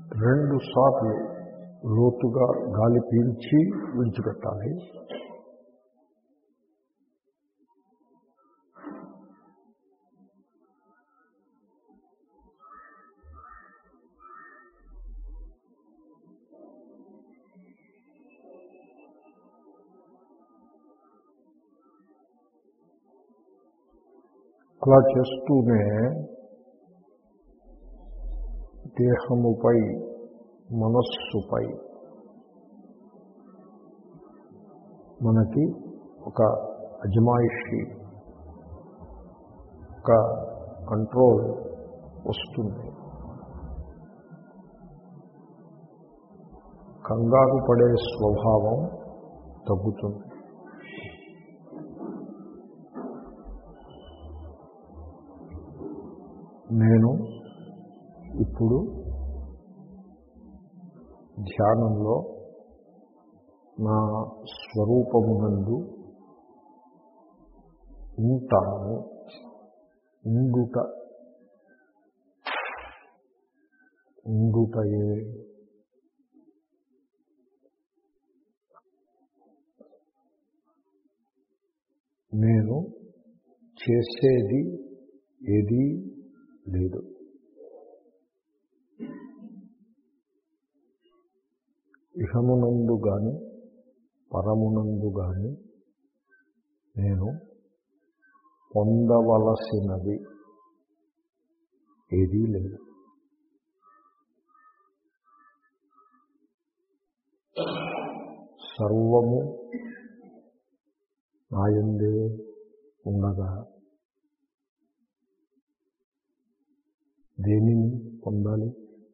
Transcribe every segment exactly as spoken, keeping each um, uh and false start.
రెండు సార్లు లోతుగా గాలి పీల్చి విడిచిపెట్టాలి. అలా చేస్తూనే దేహముపై, మనస్సుపై మనకి ఒక అజమాయిషి, ఒక కంట్రోల్ వస్తుంది. కంగారు పడే స్వభావం తగ్గుతుంది. నేను ఇప్పుడు ధ్యానంలో నా స్వరూపమునందు ఉంటాను. ఉండుట ఉండుటయే నేను చేసేది ఏదీ లేదు. ఇహమునందు గాని పరమునందు గాని నేను పొందవలసినది ఏదీ లేదు. సర్వము నాయందే ఉండగా దేనిని పొందాలి,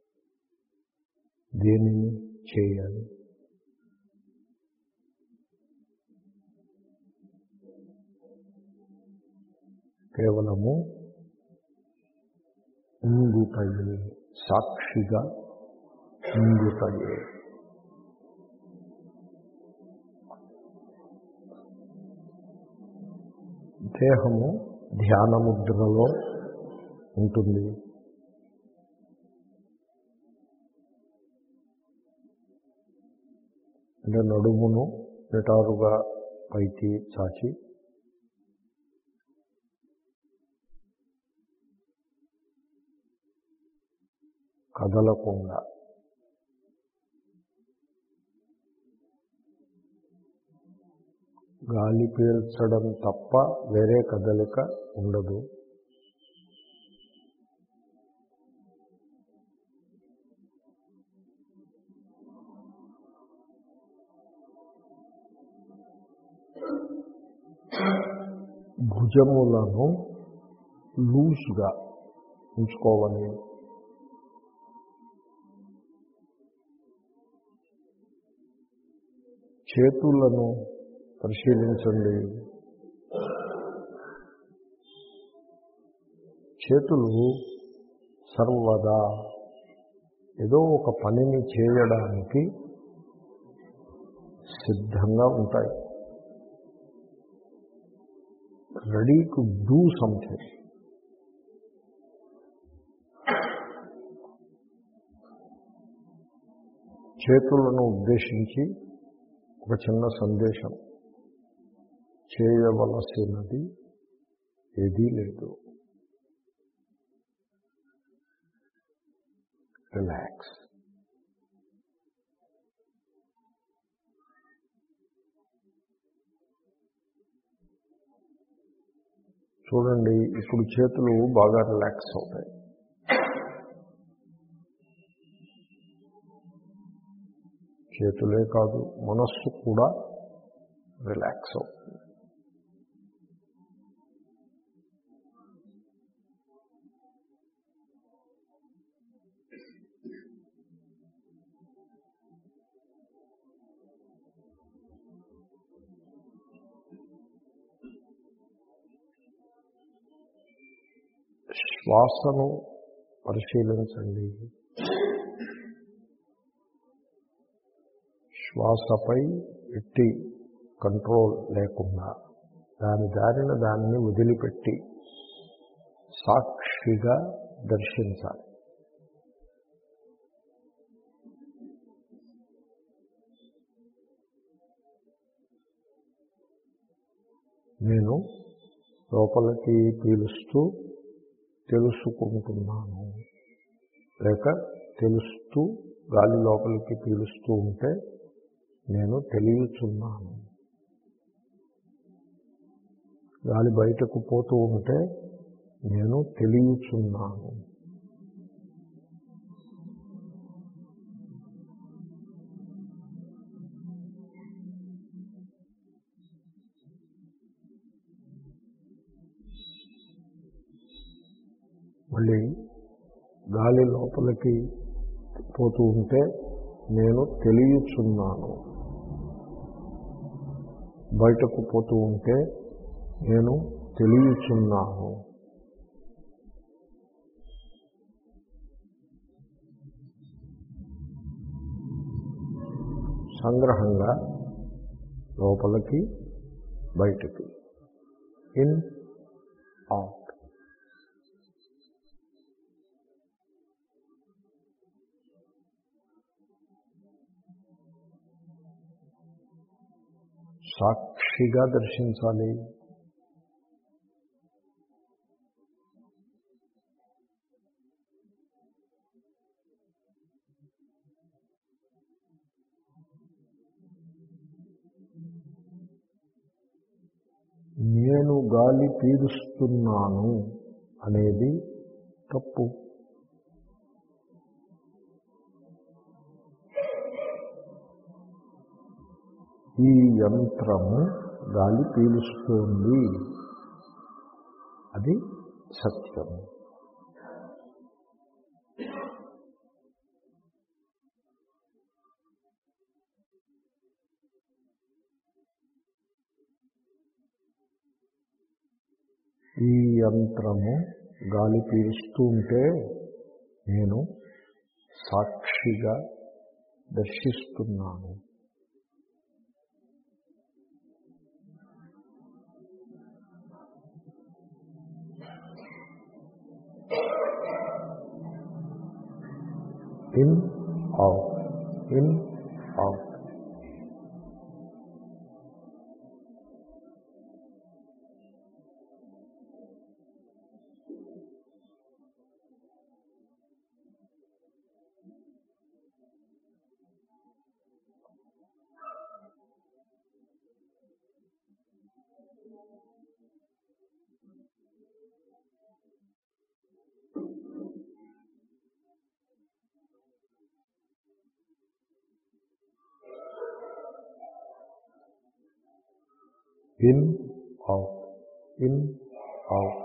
దేనిని చేయాలి? కేవలము ఉండుటయే, సాక్షిగా ఉండుటయే. దేహము ధ్యానముద్రలో ఉంటుంది. అంటే నడుమును నిటారుగా పైకి చాచి కదలకుండా గాలి పీల్చడం తప్ప వేరే కదలిక ఉండదు. భుజములను లూజ్గా ఉంచుకోవాలి. చేతులను పరిశీలించండి. చేతులు సర్వదా ఏదో ఒక పనిని చేయడానికి సిద్ధంగా ఉంటాయి. Ready to do something. చేతులను ఉద్దేశించి ఒక చిన్న సందేశం: చేయవలసినది ఏదీ లేదు. రిలాక్స్. చూడండి, ఇప్పుడు చేతులు బాగా రిలాక్స్ అవుతాయి. చేతులే కాదు, మనస్సు కూడా రిలాక్స్ అవుతుంది. శ్వాసను పరిశీలించండి. శ్వాసపై ఎట్టి కంట్రోల్ లేకుండా దాని దారిన దానిని వదిలిపెట్టి సాక్షిగా దర్శించాలి. నేను లోపలికి పీలుస్తూ తెలుసుకుంటున్నాను, లేక తెలుస్తూ గాలి లోపలికి పీలుస్తూ ఉంటే నేను తెలియచున్నాను. గాలి బయటకు పోతూ ఉంటే నేను తెలియచున్నాను. మళ్ళీ గాలి లోపలికి పోతూ ఉంటే నేను తెలియచున్నాను. బయటకు పోతూ ఉంటే నేను తెలియచున్నాను. సంగ్రహంగా లోపలికి బయటకి, ఇన్ అవుట్. సాక్షిగా దర్శించాలి. నేను గాలి పీలుస్తున్నాను అనేది తప్పు. ఈ యంత్రము గాలి పీలుస్తుంది, అది సత్యము. ఈ యంత్రము గాలి పీలుస్తూ ఉంటే నేను సాక్షిగా దర్శిస్తున్నాను. In out, in out. In out, in out.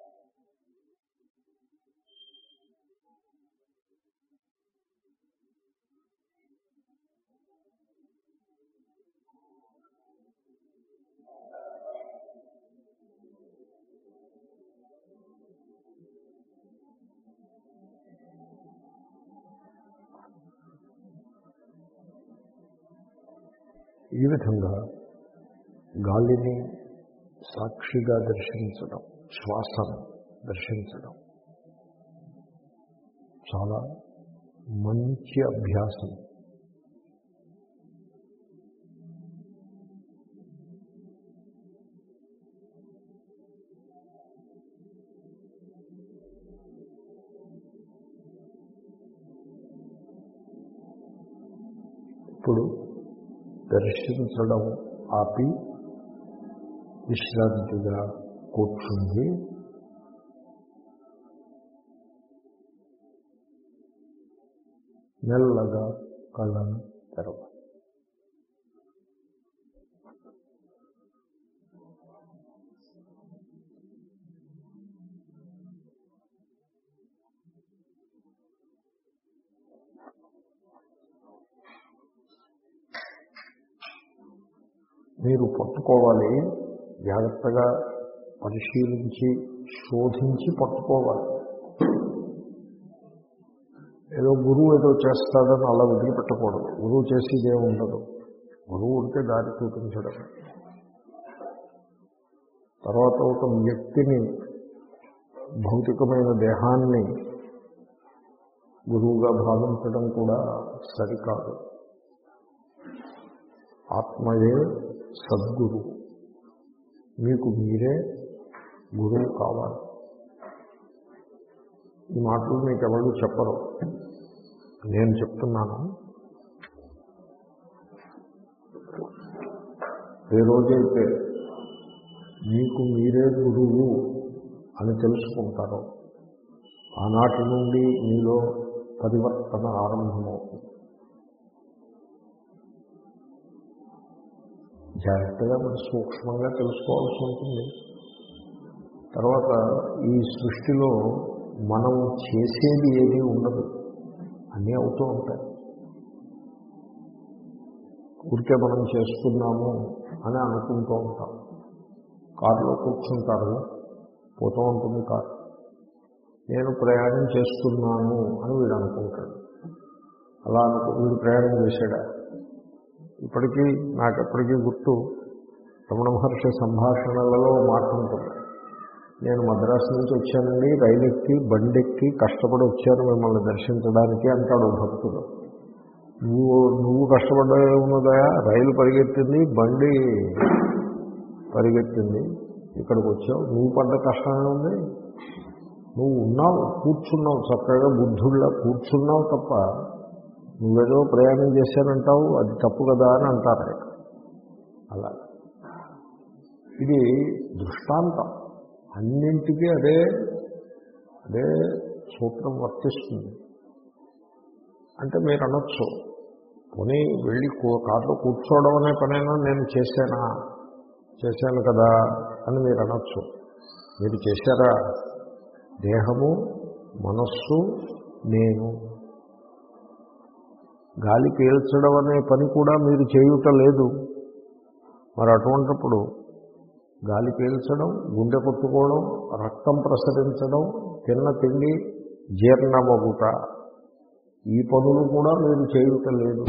ఈ విధంగా గాలిని సాక్షిగా దర్శించడం, శ్వాసను దర్శించడం చాలా మంచి అభ్యాసం. ఇప్పుడు దర్శించడం ఆపి విశ్రాంతిగా కూర్చుంది. మెల్లగా కళ్ళను తెరవాలి. మీరు పట్టుకోవాలి, జాగ్రత్తగా పరిశీలించి శోధించి పట్టుకోవాలి. ఏదో గురువు ఏదో చేస్తాడని అలా వదిలిపెట్టకూడదు. గురువు చేసేదే ఉండదు. గురువు ఉంటే దారి చూపించడం. తర్వాత ఒక వ్యక్తిని, భౌతికమైన దేహాన్ని గురువుగా భావించడం కూడా సరికాదు. ఆత్మయే సద్గురు. మీకు మీరే గురువు కావాలి. ఈ మాటలు మీకు ఎవరు చెప్పరు, నేను చెప్తున్నాను. ఏ రోజైతే మీకు మీరే గురువు అని తెలుసుకుంటారో ఆనాటి నుండి మీలో పరివర్తన ఆరంభమవుతుంది. జాగ్రత్తగా మనం సూక్ష్మంగా తెలుసుకోవాల్సి ఉంటుంది. తర్వాత ఈ సృష్టిలో మనం చేసేది ఏమీ ఉండదు, అన్నీ అవుతూ ఉంటాయి. ఊరికే మనం చేస్తున్నాము అని అనుకుంటూ ఉంటాం. కారులో కూర్చుంటారు, పోతూ ఉంటుంది కారు. నేను ప్రయాణం చేస్తున్నాను అని వీడు అనుకుంటాడు. అలా అనుకు వీడు ప్రయాణం చేశాడా? ఇప్పటికీ నాకు ఎప్పటికీ గుర్తు, రమణ మహర్షి సంభాషణలలో మాట ఉంటుంది. నేను మద్రాసు నుంచి వచ్చానండి, రైలు ఎక్కి బండెక్కి కష్టపడి వచ్చాను మిమ్మల్ని దర్శించడానికి అంటాడు భక్తుడు. నువ్వు నువ్వు కష్టపడ్డా ఉన్నదా? రైలు పరిగెత్తింది, బండి పరిగెత్తింది, ఇక్కడికి వచ్చావు, నువ్వు పడ్డ కష్టమే ఉంది. నువ్వు ఉన్నావు, కూర్చున్నావు, చక్కగా బుద్ధుళ్ళ కూర్చున్నావు తప్ప నువ్వేదో ప్రయాణం చేశానంటావు, అది తప్పు కదా అని అంటారు. అలా ఇది దృష్టాంతం. అన్నింటికీ అదే అదే సూత్రం వర్తిస్తుంది. అంటే మీరు అనొచ్చు, పోనీ వెళ్ళి కారులో కూర్చోవడం అనే పనైనా నేను చేశానా? చేశాను కదా అని మీరు అనొచ్చు. మీరు చేశారా? దేహము, మనస్సు, నేను. గాలి పీల్చడం అనే పని కూడా మీరు చేయుట లేదు. మరి అటువంటిప్పుడు గాలి పీల్చడం, గుండె కొట్టుకోవడం, రక్తం ప్రసరించడం, తిన్న తిండి జీర్ణమగుట, ఈ పనులు కూడా మీరు చేయుట లేదు.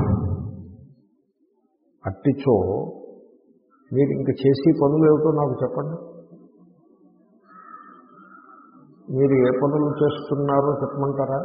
అట్టిచో మీరు ఇంక చేసే పనులు ఏమిటో నాకు చెప్పండి. మీరు ఏ పనులు చేస్తున్నారో చెప్పమంటారా?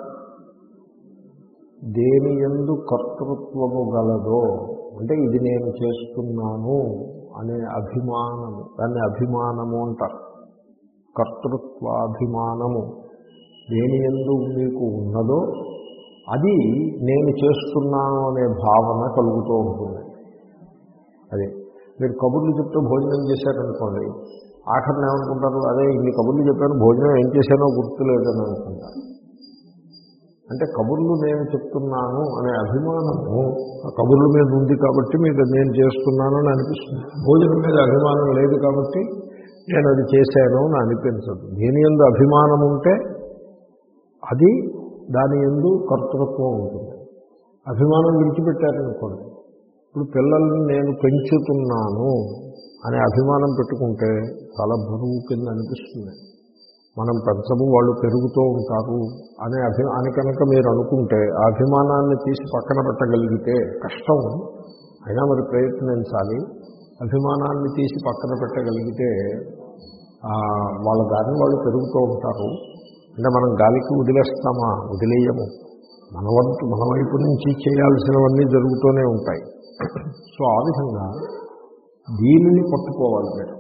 దేని యందు కర్తృత్వము గలదో, అంటే ఇది నేను చేస్తున్నాను అనే అభిమానము, దాన్ని అభిమానము అంటారు. కర్తృత్వాభిమానము దేని యందు మీకు ఉన్నదో అది నేను చేస్తున్నాను అనే భావన కలుగుతూ ఉంటుంది. అదే మీరు కబుర్లు చెప్తూ భోజనం చేశారనుకోండి, ఆఖరిని ఏమనుకుంటారు? అదే ఇన్ని కబుర్లు చెప్పాను, భోజనం ఏం చేశానో గుర్తులేదని అనుకుంటారు. అంటే కబుర్లు నేను చెప్తున్నాను అనే అభిమానము ఆ కబుర్ల మీద ఉంది కాబట్టి మీకు నేను చేస్తున్నాను అని అనిపిస్తుంది. భోజనం మీద అభిమానం లేదు కాబట్టి నేను అది చేశాను అని అనిపించదు. దేని యందు అభిమానం ఉంటే అది దాని యందు కర్తృత్వం ఉంటుంది. అభిమానం విడిచిపెట్టారనుకోండి, ఇప్పుడు పిల్లల్ని నేను పెంచుతున్నాను అనే అభిమానం పెట్టుకుంటే చాలా బరువు కింద అనిపిస్తుంది. మనం పెంచము, వాళ్ళు పెరుగుతూ ఉంటారు అనే అభి అని కనుక మీరు అనుకుంటే ఆ అభిమానాన్ని తీసి పక్కన పెట్టగలిగితే కష్టం, అయినా మరి ప్రయత్నించాలి. అభిమానాన్ని తీసి పక్కన పెట్టగలిగితే వాళ్ళ దారిని వాళ్ళు పెరుగుతూ ఉంటారు. అంటే మనం గాలికి వదిలేస్తామా? వదిలేయము. మన వంతు మన వైపు నుంచి చేయాల్సినవన్నీ జరుగుతూనే ఉంటాయి. సో ఆ విధంగా దీనిని పట్టుకోవాలి మీరు.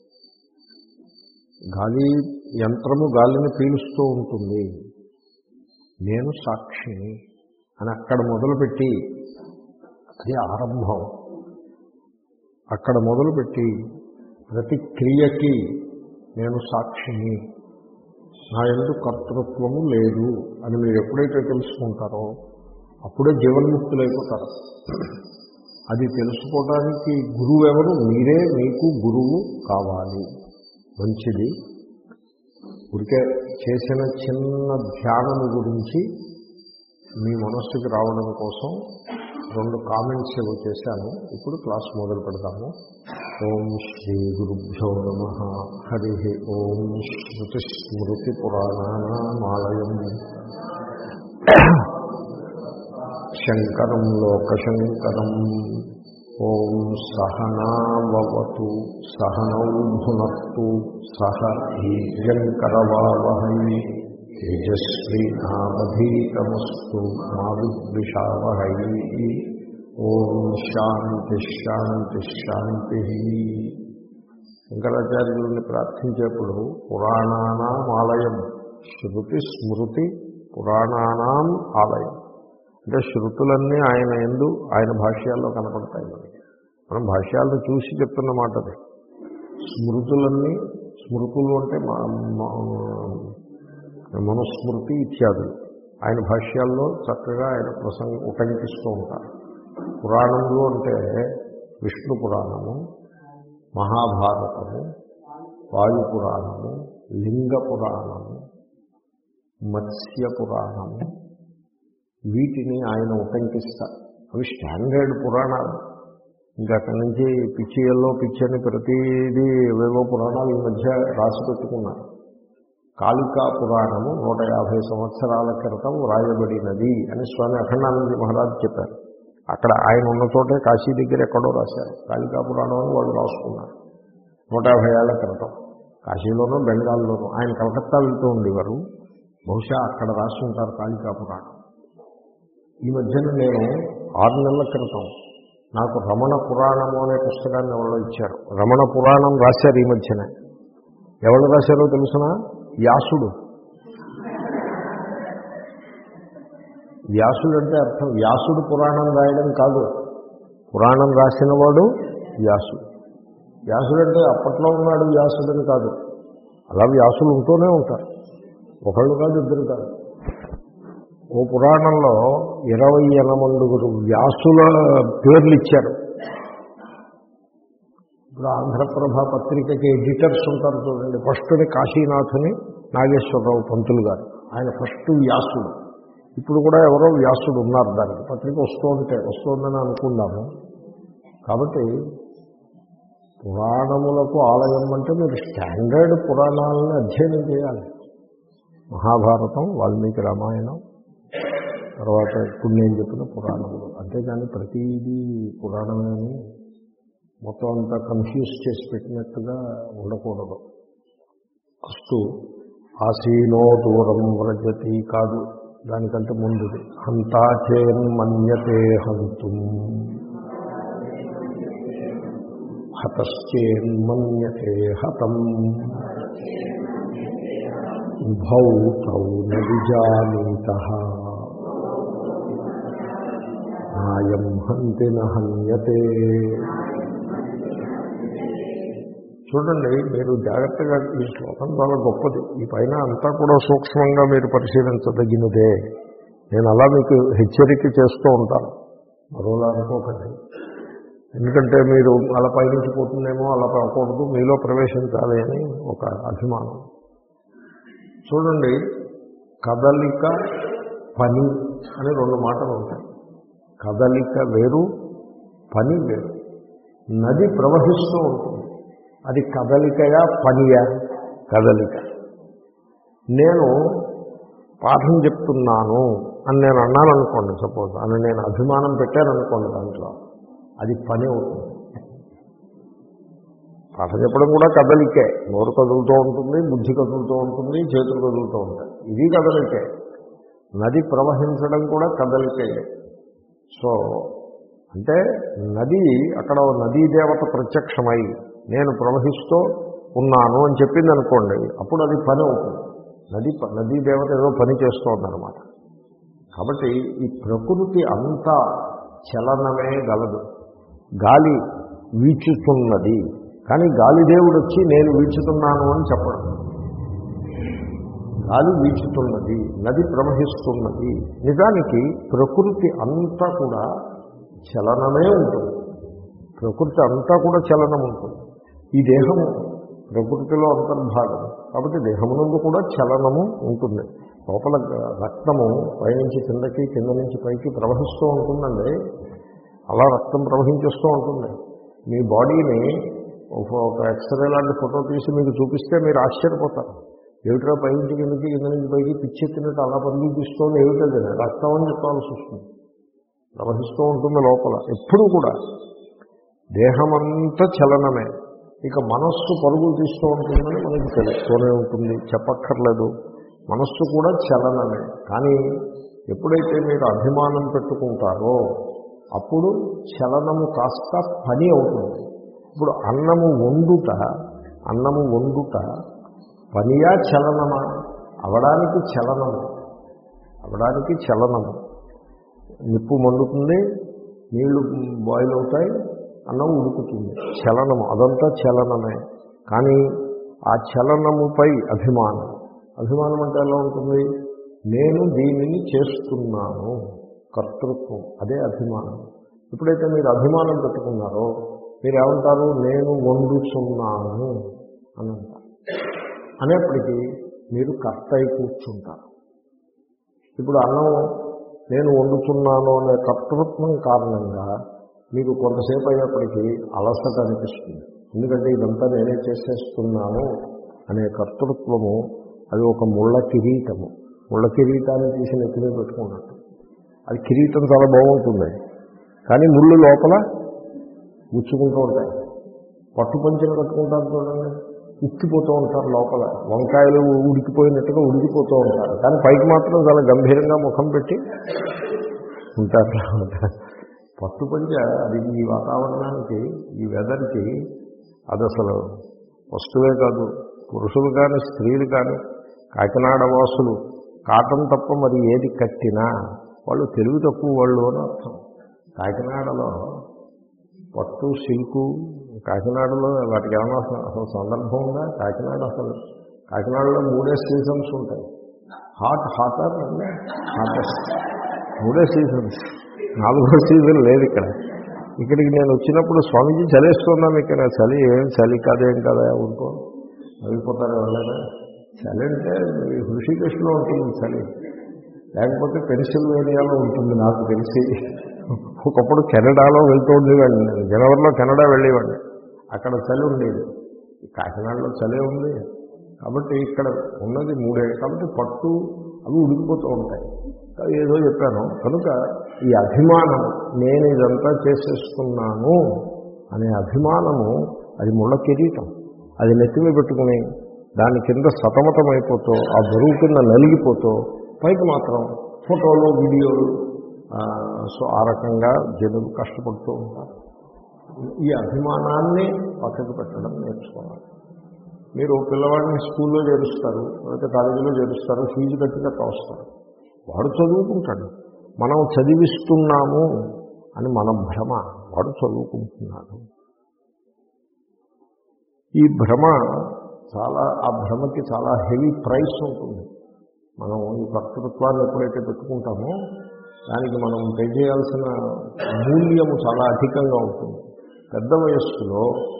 గాలి యంత్రము గాలిని పీలుస్తూ ఉంటుంది, నేను సాక్షిని అని అక్కడ మొదలుపెట్టి, అది ఆరంభం. అక్కడ మొదలుపెట్టి ప్రతి క్రియకి నేను సాక్షిని, నా యందు కర్తృత్వము లేదు అని మీరు ఎప్పుడైతే తెలుసుకుంటారో అప్పుడే జీవన్ముక్తులైపోతారు. అది తెలుసుకోవడానికి గురువు ఎవరు? మీరే మీకు గురువు కావాలి. మంచిది. ఊరికే చేసిన చిన్న ధ్యానం గురించి మీ మనస్సుకి రావడం కోసం రెండు కామెంట్స్ ఏవో చేశాను. ఇప్పుడు క్లాస్ మొదలు పెడతాము. ఓం శ్రీ గురుభ్యో నమః. హరి ఓం. శృతిస్మృతిపురాణానామాలయం శంకరం లోకశంకరం. ఓం సహనావతు సహనౌ భునత్తు సహ వీర్యంకరవావహై తేజస్వినావధీతమస్తు మా విద్విషావహై. ఓం శాంతి శాంతి శాంతి. శంకరాచార్యుల్ని ప్రార్థించేప్పుడు పురాణానాం ఆలయం, శృతి స్మృతి పురాణానాం ఆలయం అంటే శృతులన్నీ ఆయన యందు ఆయన భాష్యాల్లో కనపడతాయి. మనకి మనం భాష్యాలను చూసి చెప్తున్న మాట అది. స్మృతులన్నీ, స్మృతులు అంటే మనుస్మృతి ఇత్యాదులు ఆయన భాష్యాల్లో చక్కగా ఆయన ప్రసంగం ఉటంకిస్తూ ఉంటారు. పురాణములు అంటే విష్ణు పురాణము, మహాభారతము, వాయు పురాణము, లింగ పురాణము, మత్స్య పురాణము, వీటిని ఆయన ఉటంకిస్తారు. అవి స్టాండర్డ్ పురాణాలు. ఇంకా అక్కడి నుంచి పిచ్చియల్లో పిచ్చని ప్రతిదీ ఏవేవో పురాణాలు ఈ మధ్య రాసి పెట్టుకున్నారు. కాళికా పురాణము నూట యాభై సంవత్సరాల క్రితం రాయబడినది అని స్వామి అఖండానంద మహారాజ్ చెప్పారు. అక్కడ ఆయన ఉన్న చోటే కాశీ దగ్గర ఎక్కడో రాశారు. కాళికా పురాణం అని వాళ్ళు రాసుకున్నారు. నూట యాభై ఏళ్ల క్రితం కాశీలోనూ బెంగాల్లోనూ. ఆయన కలకత్తా వెళ్తూ ఉండేవారు. బహుశా అక్కడ రాసి ఉంటారు కాళికా పురాణం. ఈ మధ్యన నేను ఆరు నెలల క్రితం నాకు రమణ పురాణము అనే పుస్తకాన్ని ఎవరో ఇచ్చారు. రమణ పురాణం రాశారు ఈ మధ్యన. ఎవరు రాశారో తెలుసునా? వ్యాసుడు. వ్యాసుడు అంటే అర్థం వ్యాసుడు పురాణం రాయడం కాదు, పురాణం రాసిన వాడు వ్యాసుడు. వ్యాసుడు అంటే అప్పట్లో ఉన్నాడు వ్యాసుడని కాదు. అలా వ్యాసులు ఉంటూనే ఉంటారు, ఒకళ్ళు కాదు ఇద్దరు కాదు. ఓ పురాణంలో ఇరవై ఎనమండుగురు వ్యాసుల పేర్లు ఇచ్చారు. ఇప్పుడు ఆంధ్రప్రభ పత్రికకి ఎడిటర్స్ ఉంటారు చూడండి. ఫస్ట్ని కాశీనాథుని నాగేశ్వరరావు పంతులు గారు, ఆయన ఫస్ట్ వ్యాసుడు. ఇప్పుడు కూడా ఎవరో వ్యాసుడు ఉన్నారు. దానికి పత్రిక వస్తూ ఉంటే వస్తుందని అనుకుందాము. కాబట్టి పురాణములకు ఆలయం అంటే మీరు స్టాండర్డ్ పురాణాలను అధ్యయనం చేయాలి. మహాభారతం, వాల్మీకి రామాయణం, తర్వాత ఇప్పుడు నేను చెప్పిన పురాణములు. అంతేగాని ప్రతిదీ పురాణమేమి మొత్తం అంతా కన్ఫ్యూజ్ చేసి పెట్టినట్టుగా ఉండకూడదు. ఫస్ట్ ఆసీనో దూరం వ్రజతి కాదు, దానికంటే ముందుది హంతాచేన్మన్యతే హంతుం హతశ్చేన్మన్యతే హతం ఉభౌ తౌ న విజానీతః నాయం హంతి న హన్యతే. చూడండి, మీరు జాగ్రత్తగా ఈ శ్లోకం చాలా గొప్పది. ఈ పైన అంతా కూడా సూక్ష్మంగా మీరు పరిశీలించదగినదే. నేను అలా మీకు హెచ్చరిక చేస్తూ ఉంటాను, మరోలా అనుకోకండి. ఎందుకంటే మీరు అలా పైనుంచి పోతుందేమో, అలా పోకూడదు, మీలో ప్రవేశించాలి అని ఒక అభిమానం. చూడండి, కదలిక, పని అని రెండు మాటలు ఉంటాయి. కదలిక వేరు, పని వేరు. నది ప్రవహిస్తూ ఉంటుంది, అది కదలికయా పనియా? కదలిక. నేను పాఠం చెప్తున్నాను అని నేను అన్నాను అనుకోండి, సపోజ్ అని నేను అభిమానం పెట్టాను అనుకోండి, దాంట్లో అది పని అవుతుంది. పాఠం చెప్పడం కూడా కదలికే. నోరు కదులుతూ ఉంటుంది, బుద్ధి కదులుతూ ఉంటుంది, చేతులు కదులుతూ ఉంటాయి, ఇది కదలికే. నది ప్రవహించడం కూడా కదలికే. సో అంటే నది, అక్కడ నదీ దేవత ప్రత్యక్షమై నేను ప్రవహిస్తూ ఉన్నాను అని చెప్పింది అనుకోండి, అప్పుడు అది పని అవుతుంది. నది నదీ దేవత ఏదో పని చేస్తోందన్నమాట. కాబట్టి ఈ ప్రకృతి అంతా చలనమే గలదు. గాలి వీచుతున్నది, కానీ గాలిదేవుడు వచ్చి నేను వీచుతున్నాను అని చెప్పడం. గాలి వీచుతున్నది, నది ప్రవహిస్తున్నది. నిజానికి ప్రకృతి అంతా కూడా చలనమే ఉంటుంది. ప్రకృతి అంతా కూడా చలనం ఉంటుంది. ఈ దేహము ప్రకృతిలో అంతర్భాగం కాబట్టి దేహమునందు కూడా చలనము ఉంటుంది. లోపల రక్తము పైనుంచి కిందకి, కింద నుంచి పైకి ప్రవహిస్తూ ఉంటుందండి. అలా రక్తం ప్రవహించేస్తూ ఉంటుంది. మీ బాడీని ఒక ఎక్స్రే లాంటి ఫోటో తీసి మీకు చూపిస్తే మీరు ఆశ్చర్యపోతారు. ఏమిటో పైనుంచి కిందకి, కింద నుంచి పైకి పిచ్చెత్తినట్టు అలా పరిగెత్తిస్తోంది, ఏమిటది రక్తం అని చెప్పాల్సి వస్తుంది. ప్రవహిస్తూ ఉంటుంది లోపల ఎప్పుడూ కూడా. దేహమంతా చలనమే. ఇక మనస్సు పరుగులు తీస్తూ ఉంటుందని మనకి తెలుస్తూనే ఉంటుంది, చెప్పక్కర్లేదు. మనస్సు కూడా చలనమే. కానీ ఎప్పుడైతే మీరు అభిమానం పెట్టుకుంటారో అప్పుడు చలనము కాస్త పని అవుతుంది. ఇప్పుడు అన్నము వండుట అన్నము వండుట పనియా చలనమా? అవడానికి చలనము, అవడానికి చలనము. నిప్పు మండుతుంది, నీళ్లు బాయిల్ అవుతాయి, అన్నం ఉడుకుతుంది, చలనము, అదంతా చలనమే. కానీ ఆ చలనముపై అభిమానం, అభిమానం అంటే ఎలా ఉంటుంది? నేను దీనిని చేస్తున్నాను, కర్తృత్వం, అదే అభిమానం. ఎప్పుడైతే మీరు అభిమానం పెట్టుకున్నారో మీరు ఏమంటారు? నేను వండుచున్నాను అని అంటారు. అనేప్పటికీ మీరు కర్త అయి కూర్చుంటారు. ఇప్పుడు అన్నం నేను వండుతున్నాను అనే కర్తృత్వం కారణంగా మీకు కొంతసేపు అయినప్పటికీ అలసట అనిపిస్తుంది. ఎందుకంటే ఇదంతా నేనే చేసేస్తున్నాను అనే కర్తృత్వము అది ఒక ముళ్ళ కిరీటము. ముళ్ళ కిరీటాన్ని తీసి నెత్తిమీద పెట్టుకున్నట్టు. అది కిరీటం చాలా బాగుంటుంది, కానీ ముళ్ళు లోపల గుచ్చుకుంటూ ఉంటాయి. పట్టు పంచెలు కట్టుకుంటారు చూడండి, ఉక్కిపోతూ ఉంటారు లోపల, వంకాయలు ఉడికిపోయినట్టుగా ఉడికిపోతూ ఉంటారు, కానీ పైకి మాత్రం చాలా గంభీరంగా ముఖం పెట్టి ఉంటారు. పట్టు పంచె అది ఈ వాతావరణానికి, ఈ వెదర్కి అది అసలు వస్తువే కాదు. పురుషులు కానీ స్త్రీలు కానీ కాకినాడ వాసులు కాటన్ తప్ప మరి ఏది కట్టినా వాళ్ళు తెలుగు తక్కువ వాళ్ళు అని అర్థం. కాకినాడలో పట్టు సిల్కు, కాకినాడలో వాటికి ఏమైనా అసలు సందర్భం ఉందా? కాకినాడ అసలు కాకినాడలో మూడే సీజన్స్ ఉంటాయి. హాట్ హాటర్ అంటే హాటెస్ట్, మూడే సీజన్స్, నాలుగో సీజన్ లేదు ఇక్కడ. ఇక్కడికి నేను వచ్చినప్పుడు స్వామీజీ చలేస్తున్నాం, ఇక్కడ చలి ఏం చలి కాదేం కదా ఉంటూ అయిపోతారు ఎవరైనా. చలి అంటే హృషికేశ్లో ఉంటుంది చలి, లేకపోతే పెన్సిల్వేనియాలో ఉంటుంది నాకు తెలిసి. ఒకప్పుడు కెనడాలో వెళ్తూ ఉండేవాడిని నేను, జనవరిలో కెనడా వెళ్ళేవాడిని, అక్కడ చలి ఉండేది. కాకినాడలో చలి ఉంది. కాబట్టి ఇక్కడ ఉన్నది మూడే, కాబట్టి పట్టు అవి ఉడికిపోతూ ఉంటాయి. ఏదో చెప్పాను కనుక ఈ అభిమానం, నేను ఇదంతా చేసేస్తున్నాను అనే అభిమానము అది ముళ్ళ కిరీటం. అది నెత్తిమి పెట్టుకుని దాని కింద సతమతమైపోతూ ఆ బరువు కింద నలిగిపోతూ పైకి మాత్రం ఫోటోలు వీడియోలు, సో ఆ రకంగా జనులు కష్టపడుతూ ఉంటారు. ఈ అభిమానాన్ని పక్కకు పెట్టడం నేర్చుకోవాలి. మీరు పిల్లవాడిని స్కూల్లో చేరుస్తారు, లేకపోతే కాలేజీలో చేరుస్తారు, ఫీజు కట్టిన వస్తారు, వాడు చదువుకుంటాడు. మనం చదివిస్తున్నాము అని మన భ్రమ, వాడు చదువుకుంటున్నాడు. ఈ భ్రమ చాలా, ఆ భ్రమకి చాలా హెవీ ప్రైస్ ఉంటుంది. మనం ఈ కర్తృత్వాన్ని ఎప్పుడైతే పెట్టుకుంటామో దానికి మనం పే చేయాల్సిన మూల్యము చాలా అధికంగా ఉంటుంది. పెద్ద వయస్సులో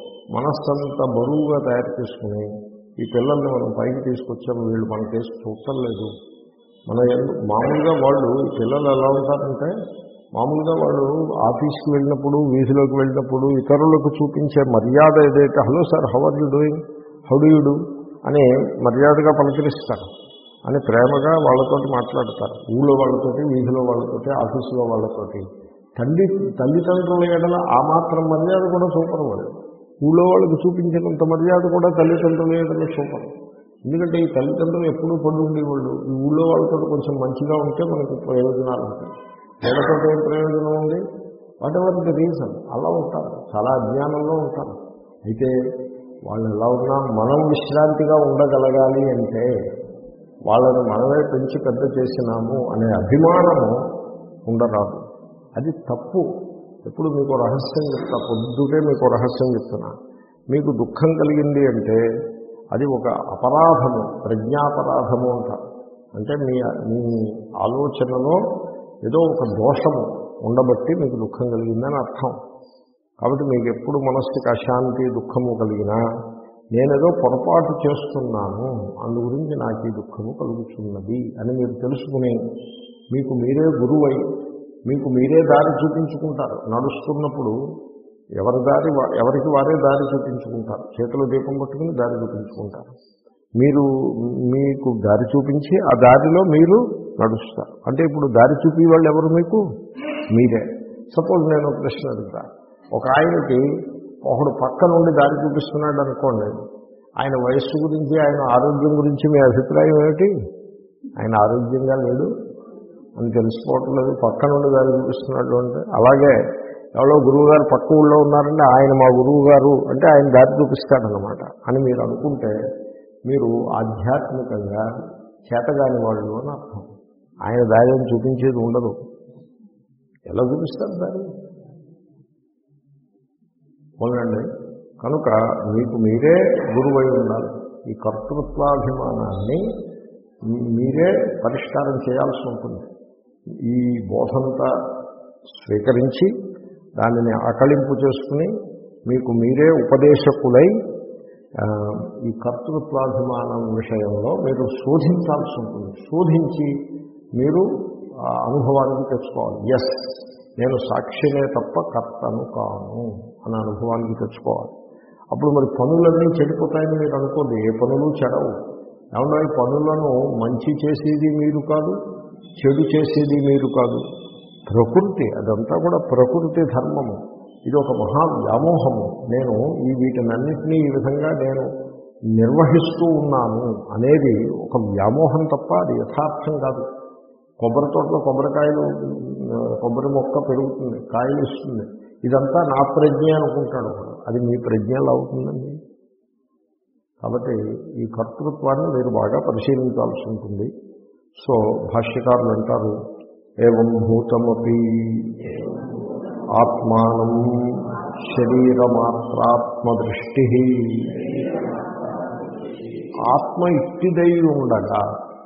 మనస్సంతా బరువుగా తయారు చేసుకుని ఈ పిల్లల్ని మనం పైకి తీసుకొచ్చాము, వీళ్ళు మన కేసు చూడటం లేదు. మన మామూలుగా వాళ్ళు ఈ పిల్లలు ఎలా ఉంటారంటే, మామూలుగా వాళ్ళు ఆఫీస్కి వెళ్ళినప్పుడు, వీధిలోకి వెళ్ళినప్పుడు ఇతరులకు చూపించే మర్యాద ఏదైతే, hello sir how are you doing, how do you do అని మర్యాదగా పలకరిస్తారు, అని ప్రేమగా వాళ్ళతోటి మాట్లాడతారు. ఊళ్ళో వాళ్ళతోటి, వీధిలో వాళ్ళతోటి, ఆఫీసులో వాళ్ళతోటి. తండ్రి తల్లిదండ్రుల ఎడల ఆ మాత్రం మర్యాద కూడా చూపరు వాళ్ళు. ఊళ్ళో వాళ్ళకి చూపించినంత మర్యాద కూడా తల్లిదండ్రుల ఎడల చూపరు. ఎందుకంటే ఈ తల్లిదండ్రులు ఎప్పుడూ పడి ఉండేవాళ్ళు. ఈ ఊళ్ళో వాళ్ళతో కొంచెం మంచిగా ఉంటే మనకు ప్రయోజనాలు ఉంటాయి. వీళ్ళతో ఏం ప్రయోజనం ఉంది? వాట్ ఎవర్ ది రీజన్, అలా ఉంటారు, చాలా అజ్ఞానంలో ఉంటారు. అయితే వాళ్ళు ఎలా ఉన్నా మనం విశ్రాంతిగా ఉండగలగాలి అంటే వాళ్ళని మనమే పెంచి పెద్ద చేసినాము అనే అభిమానము ఉండరాదు. అది తప్పు. ఎప్పుడు మీకు రహస్యం చెప్తా, పొద్దుటే మీకు రహస్యం చెప్తున్నా. మీకు దుఃఖం కలిగింది అంటే అది ఒక అపరాధము, ప్రజ్ఞాపరాధము అంటారు. అంటే మీ మీ ఆలోచనలో ఏదో ఒక దోషము ఉండబట్టి మీకు దుఃఖం కలిగిందని అర్థం. కాబట్టి మీకు ఎప్పుడు మనస్సుకి అశాంతి, దుఃఖము కలిగినా నేనేదో పొరపాటు చేస్తున్నాను, అందు గురించి నాకు ఈ దుఃఖము కలుగుతున్నది అని మీరు తెలుసుకుని మీకు మీరే గురువై మీకు మీరే దారి చూపించుకుంటారు. నడుస్తున్నప్పుడు ఎవరి దారి ఎవరికి వారే దారి చూపించుకుంటారు. చేతిలో దీపం పట్టుకుని దారి చూపించుకుంటారు. మీరు మీకు దారి చూపించి ఆ దారిలో మీరు నడుస్తారు. అంటే ఇప్పుడు దారి చూపి వాళ్ళు ఎవరు? మీకు మీరే. సపోజ్ నేను ప్రశ్న అడుగుతా, ఒక ఆయనకి ఒకడు పక్క నుండి దారి చూపిస్తున్నాడు అనుకోండి, ఆయన వయస్సు గురించి, ఆయన ఆరోగ్యం గురించి మీ అభిప్రాయం ఏమిటి? ఆయన ఆరోగ్యంగా లేడు అని తెలుసుకోవటం లేదు, పక్క నుండి దారి చూపిస్తున్నాడు అంటే. అలాగే ఎవరో గురువు గారు పక్క ఊళ్ళో ఉన్నారంటే ఆయన మా గురువు గారు అంటే ఆయన దారి చూపిస్తాడనమాట అని మీరు అనుకుంటే మీరు ఆధ్యాత్మికంగా చేతగాని వాళ్ళు అని అర్థం. ఆయన దారిని చూపించేది ఉండదు. ఎలా చూపిస్తారు దారి? పోలండి. కనుక మీకు మీరే గురువై ఉండాలి. ఈ కర్తృత్వాభిమానాన్ని మీరే పరిష్కారం చేయాల్సి ఉంటుంది. ఈ బోధంతా స్వీకరించి దానిని ఆకళింపు చేసుకుని మీకు మీరే ఉపదేశకులై ఈ కర్తృత్వాభిమానం విషయంలో మీరు శోధించాల్సి ఉంటుంది. శోధించి మీరు అనుభవానికి తెచ్చుకోవాలి. ఎస్, నేను సాక్షినే తప్ప కర్తను కాను అనే అనుభవానికి తెచ్చుకోవాలి. అప్పుడు మరి పనులన్నీ చెడిపోతాయని మీరు అనుకోండి. ఏ పనులు చెడవు. ఏమన్నా ఈ పనులను మంచి చేసేది మీరు కాదు, చెడు చేసేది మీరు కాదు. ప్రకృతి, అదంతా కూడా ప్రకృతి ధర్మము. ఇది ఒక మహా వ్యామోహము. నేను ఈ వీటినన్నింటినీ ఈ విధంగా నేను నిర్వహిస్తూ ఉన్నాను అనేది ఒక వ్యామోహం తప్ప అది యథార్థం కాదు. కొబ్బరి తోటలో కొబ్బరికాయలు, కొబ్బరి మొక్క పెరుగుతుంది, కాయలు ఇస్తుంది. ఇదంతా నా ప్రజ్ఞ అనుకుంటాడు. అది మీ ప్రజ్ఞలో అవుతుందండి. కాబట్టి ఈ కర్తృత్వాన్ని మీరు బాగా పరిశీలించాల్సి ఉంటుంది. సో భాష్యకారులు అంటారు, ఏవం భూతమపి ఆత్మానం శరీరమాత్రాత్మదృష్టి. ఆత్మ ఇట్టిదై ఉండగా,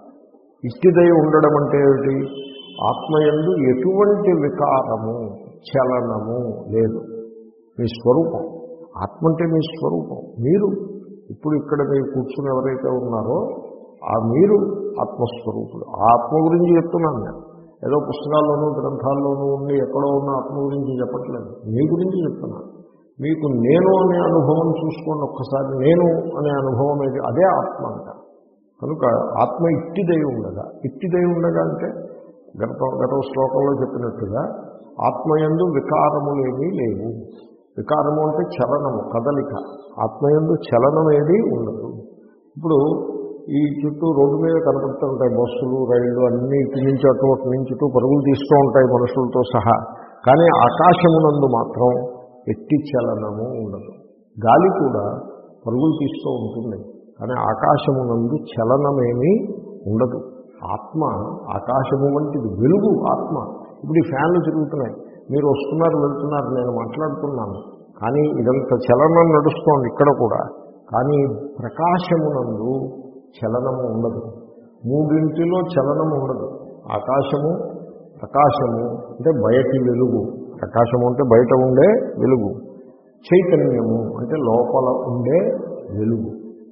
ఇట్టిదై ఉండడం అంటే ఏమిటి? ఆత్మయందు ఎటువంటి వికారము చలనము లేదు. మీ స్వరూపం ఆత్మ అంటే మీ స్వరూపం. మీరు ఇప్పుడు ఇక్కడ మీరు కూర్చుని ఎవరైతే ఉన్నారో ఆ మీరు ఆత్మస్వరూపులు. ఆ ఆత్మ గురించి చెప్తున్నాను నేను. ఏదో పుస్తకాల్లోనూ గ్రంథాల్లోనూ ఉండి ఎక్కడో ఉన్న ఆత్మ గురించి చెప్పట్లేదు, మీ గురించి చెప్తున్నాను. మీకు నేను అనే అనుభవం చూసుకోండి ఒక్కసారి. నేను అనే అనుభవం ఏది, అదే ఆత్మ అంట. కనుక ఆత్మ ఇట్టిదై ఉండగా, ఇట్టిదై ఉండగా అంటే గత గత శ్లోకంలో చెప్పినట్టుగా ఆత్మయందు వికారములేమీ లేవు. వికారము అంటే చలనము, కదలిక. ఆత్మయందు చలనం ఏది ఉండదు. ఇప్పుడు ఈ చుట్టూ రోడ్డు మీద కనపడుతూ ఉంటాయి బస్సులు, రైళ్లు అన్నీ ఇటు నుంచి అటు అటు నుంచి ఇటు పరుగులు తీస్తూ ఉంటాయి మనుషులతో సహా. కానీ ఆకాశమునందు మాత్రం ఎట్టి చలనము ఉండదు. గాలి కూడా పరుగులు తీస్తూ ఉంటుంది, కానీ ఆకాశమునందు చలనమేమీ ఉండదు. ఆత్మ ఆకాశము వంటిది, వెలుగు ఆత్మ. ఇప్పుడు ఈ ఫ్యాన్లు తిరుగుతున్నాయి, మీరు వస్తున్నారు వెళ్తున్నారు, నేను మాట్లాడుతున్నాను, కానీ ఇదంతా చలనం నడుస్తోంది ఇక్కడ కూడా. కానీ ప్రకాశమునందు చలనము ఉండదు. మూడింటిలో చలనము ఉండదు. ఆకాశము, ప్రకాశము అంటే బయటి వెలుగు, ప్రకాశము అంటే బయట ఉండే వెలుగు, చైతన్యము అంటే లోపల ఉండే వెలుగు.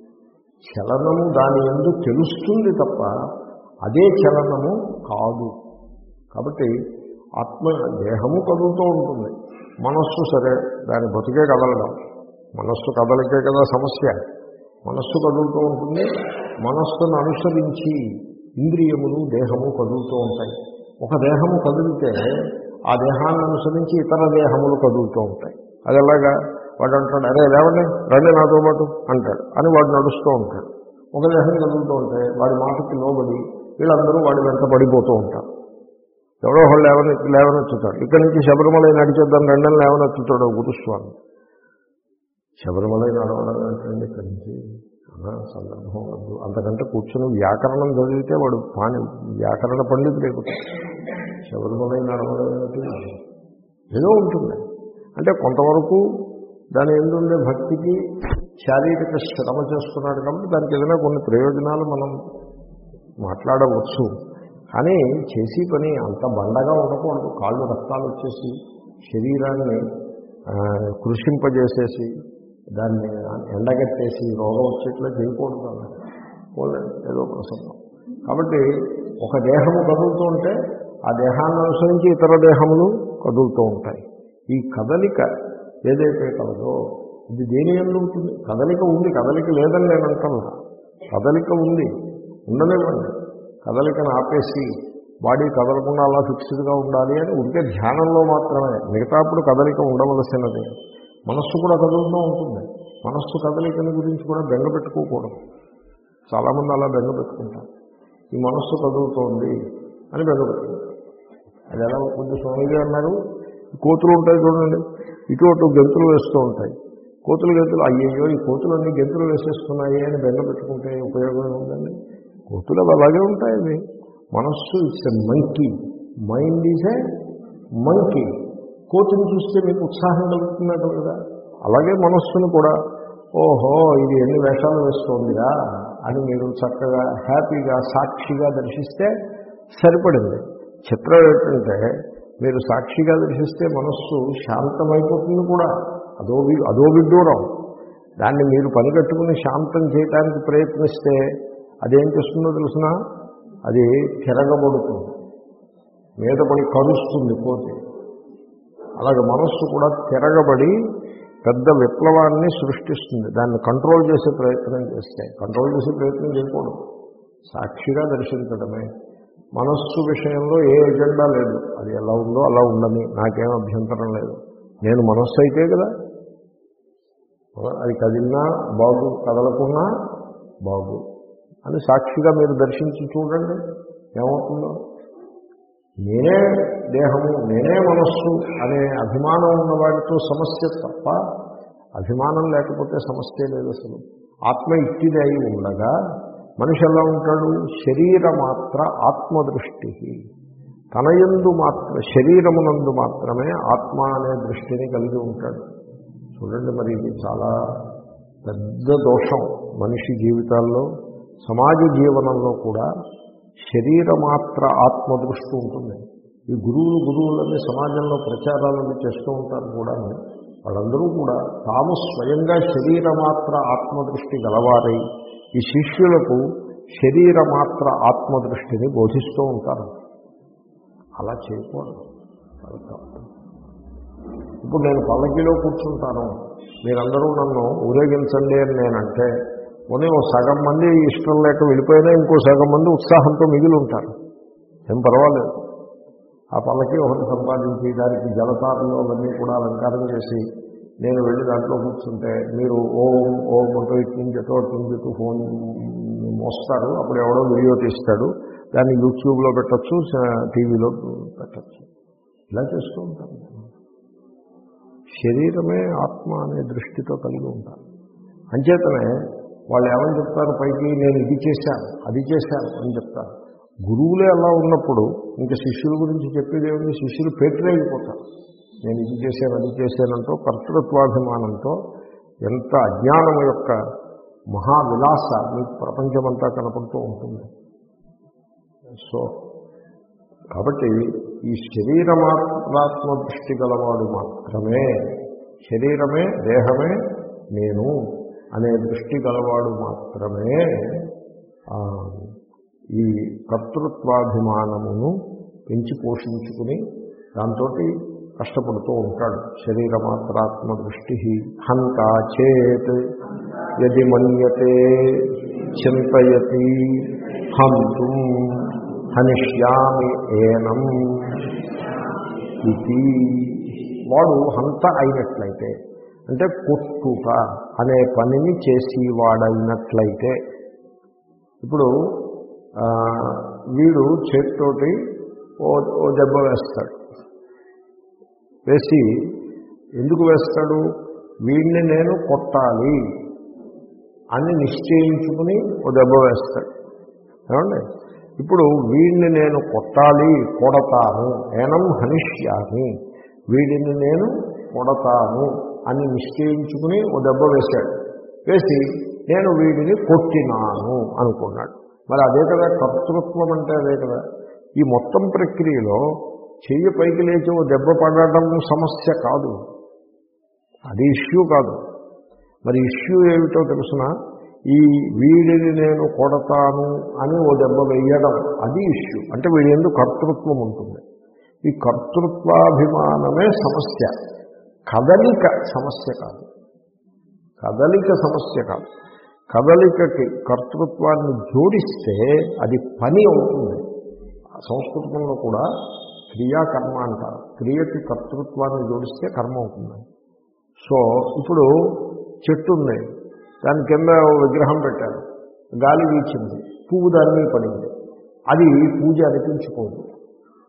చలనము దాని యందు తెలుస్తుంది తప్ప అదే చలనము కాదు. కాబట్టి ఆత్మ, దేహము కదులుతూ ఉంటుంది, మనస్సు సరే దాని బతుకే కదలడం. మనస్సు కదలికే కదా సమస్య. మనస్సు కదులుతూ ఉంటుంది, మనస్సును అనుసరించి ఇంద్రియములు, దేహము కదులుతూ ఉంటాయి. ఒక దేహము కదిలితే ఆ దేహాన్ని అనుసరించి ఇతర దేహములు కదులుతూ ఉంటాయి. అది ఎలాగా? వాడు అంటాడు, అరే లేవండి రండి నాతో పాటు అంటాడు అని వాడు నడుస్తూ ఉంటాడు. ఒక దేహం కదులుతూ ఉంటే వాడి మాటకి లోబడి వీళ్ళందరూ వాడి వెంట పడిపోతూ ఉంటారు. ఎవరో వాళ్ళు లేవని లేవనెత్తుతాడు. ఇక్కడి నుంచి శబరిమల నడిచేద్దాం రెండని లేవనెత్తుతాడు గురుస్వామి. శబరిమల నడవడం అంటే ఇక్కడి నుంచి సందర్భం వద్దు. అంతకంటే కూర్చొని వ్యాకరణం చదివితే వాడు పాని వ్యాకరణ పండితుడు అయిపోతాడు. శబరిమల నడవడం అంటే ఏదో ఉంటుంది. అంటే కొంతవరకు దాని ఎందుండే భక్తికి శారీరక శ్రమ చేస్తున్నాడు కాబట్టి దానికి ఏదైనా కొన్ని ప్రయోజనాలు మనం మాట్లాడవచ్చు. కానీ చేసి పని అంత బండగా ఉండకూడదు. కాళ్ళు రక్తాలు వచ్చేసి శరీరాన్ని కృషింపజేసేసి దాన్ని ఎండగట్టేసి రోగం వచ్చేట్లా చేయకూడదు అన్నది ఏదో ప్రసంగం. కాబట్టి ఒక దేహము కదులుతూ ఉంటే ఆ దేహాన్ని అనుసరించి ఇతర దేహములు కదులుతూ ఉంటాయి. ఈ కదలిక ఏదైతే కలదో ఇది దేని యందు ఉంటుంది? కదలిక ఉంది, కదలిక లేదని నేను అంటాను. కదలిక ఉంది, ఉండలేమండి. కదలికను ఆపేసి బాడీ కదలకుండా అలా ఫిక్స్డ్గా ఉండాలి అని ఉంటే ధ్యానంలో మాత్రమే. మిగతాప్పుడు కదలిక ఉండవలసినది. మనస్సు కూడా కదులుతూ ఉంటుంది. మనస్సు కదలికల గురించి కూడా బెంగ పెట్టుకోకూడదు. చాలామంది అలా బెంగ పెట్టుకుంటారు. ఈ మనస్సు కదులుతోంది అని బెంగ పెట్టుకుంటారు. అది ఎలా కొంచెం స్వామిగా అన్నారు, కోతులు ఉంటాయి చూడండి, ఇటు అటు గెంతులు వేస్తూ ఉంటాయి. కోతులు గెంతులు అయ్యయ్యో ఈ కోతులన్నీ గెంతులు వేసేస్తున్నాయి అని బెంగ పెట్టుకుంటే ఉపయోగం ఉందండి. కోతులు అలాగే ఉంటాయి. అవి మనస్సు it's a monkey, mind is a monkey. కోతుని చూస్తే మీకు ఉత్సాహం కలుగుతున్నట్టు కదా, అలాగే మనస్సును కూడా ఓహో ఇది ఎన్ని వేషాలు వేస్తోందిరా అని మీరు చక్కగా హ్యాపీగా సాక్షిగా దర్శిస్తే సరిపడింది. చిత్రం ఏంటంటే మీరు సాక్షిగా దర్శిస్తే మనస్సు శాంతమైపోతుంది కూడా. అదో అదో విడ్డూరం. దాన్ని మీరు పని కట్టుకుని శాంతం చేయడానికి ప్రయత్నిస్తే అదేం చేస్తుందో తెలుసిన, అది తిరగబడుతుంది, మీద పడి కరుస్తుంది కోతి. అలాగే మనస్సు కూడా తిరగబడి పెద్ద విప్లవాన్ని సృష్టిస్తుంది. దాన్ని కంట్రోల్ చేసే ప్రయత్నం చేస్తే, కంట్రోల్ చేసే ప్రయత్నం చేయకూడదు, సాక్షిగా దర్శించడమే. మనస్సు విషయంలో ఏ ఎజెండా లేదు, అది ఎలా ఉందో అలా ఉండని, నాకేం అభ్యంతరం లేదు. నేను మనస్సు అయితే కదా, అది కదిలినా బాగు, కదలకున్నా బాగు అని సాక్షిగా మీరు దర్శించి చూడండి ఏమవుతుందో. నేనే దేహము, నేనే మనస్సు అనే అభిమానం ఉన్నవాడితో సమస్య తప్ప, అభిమానం లేకపోతే సమస్య లేదు అసలు. ఆత్మ ఇట్టిది అయి ఉండగా మనిషి ఎలా ఉంటాడు? శరీరమాత్ర ఆత్మదృష్టి, తన యందు మాత్ర శరీరమునందు మాత్రమే ఆత్మ అనే దృష్టిని కలిగి ఉంటాడు. చూడండి, మరి ఇది చాలా పెద్ద దోషం మనిషి జీవితాల్లో, సమాజ జీవనంలో కూడా శరీరమాత్ర ఆత్మదృష్టి ఉంటుంది. ఈ గురువులు గురువులని సమాజంలో ప్రచారాలను చేస్తూ ఉంటారు కూడా. వాళ్ళందరూ కూడా తాము స్వయంగా శరీరమాత్ర ఆత్మదృష్టి గలవారై ఈ శిష్యులకు శరీరమాత్ర ఆత్మదృష్టిని బోధిస్తూ ఉంటారు. అలా చేయకూడదు. ఇప్పుడు నేను పల్లకీలో కూర్చుంటాను, మీరందరూ నన్ను ఊరేగించండి అని నేనంటే పోనీ ఓ సగం మంది ఇష్టం లేక వెళ్ళిపోయినా ఇంకో సగం మంది ఉత్సాహంతో మిగిలి ఉంటారు, ఏం పర్వాలేదు. ఆ పల్లకి ఒకటి సంపాదించి దానికి జలతారులో అవన్నీ కూడా అలంకారం చేసి నేను వెళ్ళి దాంట్లో కూర్చుంటే మీరు ఓం ఓం అంటూ ఇటు నుంచి ఎటో నుంచి ఫోన్ మోస్తారు. అప్పుడు ఎవడో వీడియో తీస్తాడు, దాన్ని యూట్యూబ్లో పెట్టచ్చు, టీవీలో పెట్టచ్చు. ఇలా చేస్తూ ఉంటారు. శరీరమే ఆత్మ అనే దృష్టితో కలిగి ఉంటారు. అంచేతనే వాళ్ళు ఏమని చెప్తారు పైకి, నేను ఇది చేశాను అది చేశాను అని చెప్తారు. గురువులే అలా ఉన్నప్పుడు ఇంకా శిష్యుల గురించి చెప్పేది ఏమిటి? శిష్యులు పేటరైపోతారు. నేను ఇది చేశాను అది చేశానంటూ కర్తృత్వాభిమానంతో ఎంత అజ్ఞానం యొక్క మహావిలాస మీకు ప్రపంచమంతా కనపడుతూ ఉంటుంది. సో కాబట్టి ఈ శరీరమాత్రాత్మ దృష్టి గలవాడు మాత్రమే, శరీరమే దేహమే నేను అనే దృష్టి గలవాడు మాత్రమే ఈ కర్తృత్వాభిమానమును పెంచి పోషించుకుని దాంతో కష్టపడుతూ ఉంటాడు. శరీరమాత్రాత్మ దృష్టి హంతా చేత్ యది మన్యతే చింతయతి హంతుం హనిష్యామి ఏనం ఇది. వాడు హంత అయినట్లయితే, అంటే కొట్టుట అనే పనిని చేసేవాడైనట్లయితే, ఇప్పుడు వీడు చేతితోటి ఓ ఓ దెబ్బ వేస్తాడు. వేసి ఎందుకు వేస్తాడు? వీడిని నేను కొట్టాలి అని నిశ్చయించుకుని ఓ దెబ్బ వేస్తాడు. ఏమండి? ఇప్పుడు వీడిని నేను కొట్టాలి, కొడతాను, ఏనం హనిష్యామి, వీడిని నేను కొడతాను అని నిశ్చయించుకుని ఓ దెబ్బ వేశాడు. వేసి నేను వీడిని కొట్టినాను అనుకున్నాడు. మరి అదే కదా కర్తృత్వం అంటే, అదే కదా. ఈ మొత్తం ప్రక్రియలో చెయ్యి పైకి లేచి ఓ దెబ్బ పడడం సమస్య కాదు, అది ఇష్యూ కాదు. మరి ఇష్యూ ఏమిటో తెలుసిన, ఈ వీడిని నేను కొడతాను అని ఓ దెబ్బ వేయడం అది ఇష్యూ. అంటే వీడి ఎందుకు కర్తృత్వం ఉంటుంది. ఈ కర్తృత్వాభిమానమే సమస్య, కదలిక సమస్య కాదు. కదలిక సమస్య కాదు. కదలికకి కర్తృత్వాన్ని జోడిస్తే అది పని అవుతుంది. సంస్కృతంలో కూడా క్రియాకర్మ అంటారు. క్రియకి కర్తృత్వాన్ని జోడిస్తే కర్మ అవుతుంది. సో ఇప్పుడు చెట్టు ఉంది, దాని కింద విగ్రహం పెట్టారు, గాలి వీచింది, పువ్వు దాని మీద పడింది, అది పూజ అనిపించుకోదు.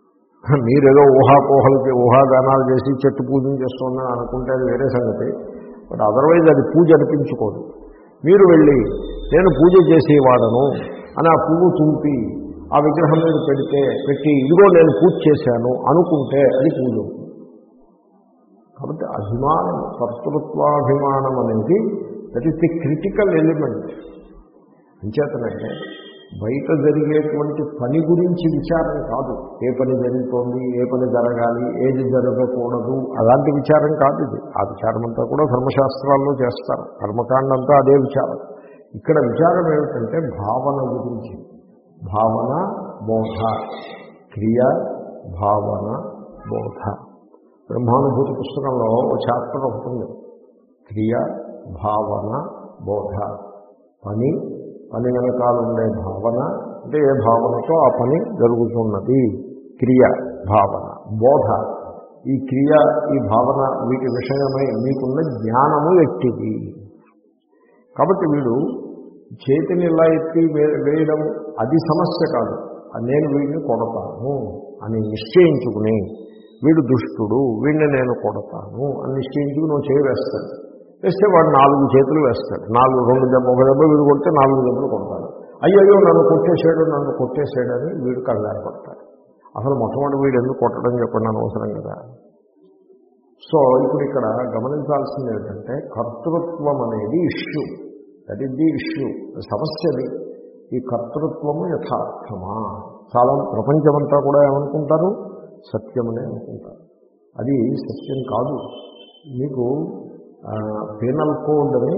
మీరేదో ఊహాపోహలు ఊహాగానాలు చేసి చెట్టు పూజలు చేస్తుందని అనుకుంటే అది వేరే సంగతి. బట్ అదర్వైజ్ అది పూజ అనిపించుకోదు. మీరు వెళ్ళి నేను పూజ చేసేవాడను అని ఆ పువ్వు తుంపి ఆ విగ్రహం మీద పెడితే పెట్టి ఇదిగో నేను పూజ చేశాను అనుకుంటే అది పూజ అవుతుంది. కాబట్టి అభిమానం, కర్తృత్వాభిమానం అనేది that is the critical element. అంచేతనంటే బయట జరిగేటువంటి పని గురించి విచారం కాదు. ఏ పని జరుగుతోంది, ఏ పని జరగాలి, ఏది జరగకూడదు, అలాంటి విచారం కాదు ఇది. ఆ విచారం అంతా కూడా ధర్మశాస్త్రాల్లో చేస్తారు. కర్మకాండ అంతా అదే విచారం. ఇక్కడ విచారం ఏమిటంటే భావన గురించి. భావన బోధ, క్రియ భావన బోధ. బ్రహ్మానుభూతి పుస్తకంలో ఒక చాప్టర్ ఉంటుంది, క్రియ భావన బోధ. పని, పని వెనకాల ఉండే భావన, అంటే ఏ భావనతో ఆ పని జరుగుతున్నది, క్రియ భావన. బోధ, ఈ క్రియ ఈ భావన వీటి విషయమై మీకున్న జ్ఞానము ఎట్టిది. కాబట్టి వీడు చేతిని ఇలా ఎత్తి వేయడం అది సమస్య కాదు. నేను వీడిని కొడతాను అని నిశ్చయించుకుని, వీడు దుష్టుడు వీడిని నేను కొడతాను అని నిశ్చయించుకుని నువ్వు చేయి వేస్తాడు. వేస్తే వాడు నాలుగు చేతులు వేస్తాడు. నాలుగు రెండు దెబ్బ ఒక దెబ్బ వీడు కొడితే నాలుగు దెబ్బలు కొడతాడు. అయ్యయ్యో నన్ను కొట్టేసాడు నన్ను కొట్టేసాడని వీడు కంగారు పడతాడు. అసలు మొట్టమొదటి వీడు ఎందుకు కొట్టడం చెప్పండి, అనవసరం కదా. సో ఇప్పుడు ఇక్కడ గమనించాల్సింది ఏంటంటే కర్తృత్వం అనేది issue. That is the issue, సమస్యది. ఈ కర్తృత్వము యథార్థమా? చాలా ప్రపంచమంతా కూడా ఏమనుకుంటారు, సత్యమనే అనుకుంటారు. అది సత్యం కాదు. మీకు పీనల్ కోడ్ అని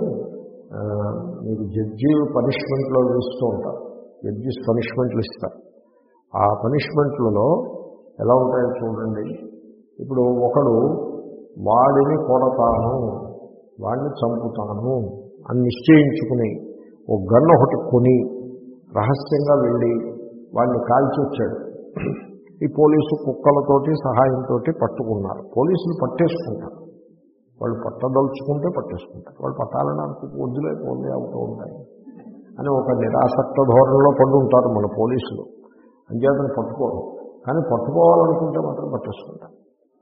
మీకు జడ్జి పనిష్మెంట్లో ఇస్తూ ఉంటారు. జడ్జిస్ పనిష్మెంట్లు ఇస్తారు. ఆ పనిష్మెంట్లలో ఎలా ఉంటాయో చూడండి. ఇప్పుడు ఒకడు వాడిని కొడతాను, వాడిని చంపుతాను అని నిశ్చయించుకుని ఓ గన్ను ఒకటి కొని రహస్యంగా వెళ్ళి వాడిని కాల్చి వచ్చాడు. ఈ పోలీసు కుక్కలతోటి సహాయంతో పట్టుకున్నారు. పోలీసులు పట్టేసుకుంటారు. వాళ్ళు పట్టదలుచుకుంటే పట్టేసుకుంటారు. వాళ్ళు పట్టాలని అనుకు వద్దులే పోలే అవుతూ ఉంటాయి అని ఒక నిరాసక్త ధోరణిలో పడి ఉంటారు మన పోలీసులు. అంచేతను పట్టుకోరు. కానీ పట్టుకోవాలనుకుంటే మాత్రం పట్టేసుకుంటారు.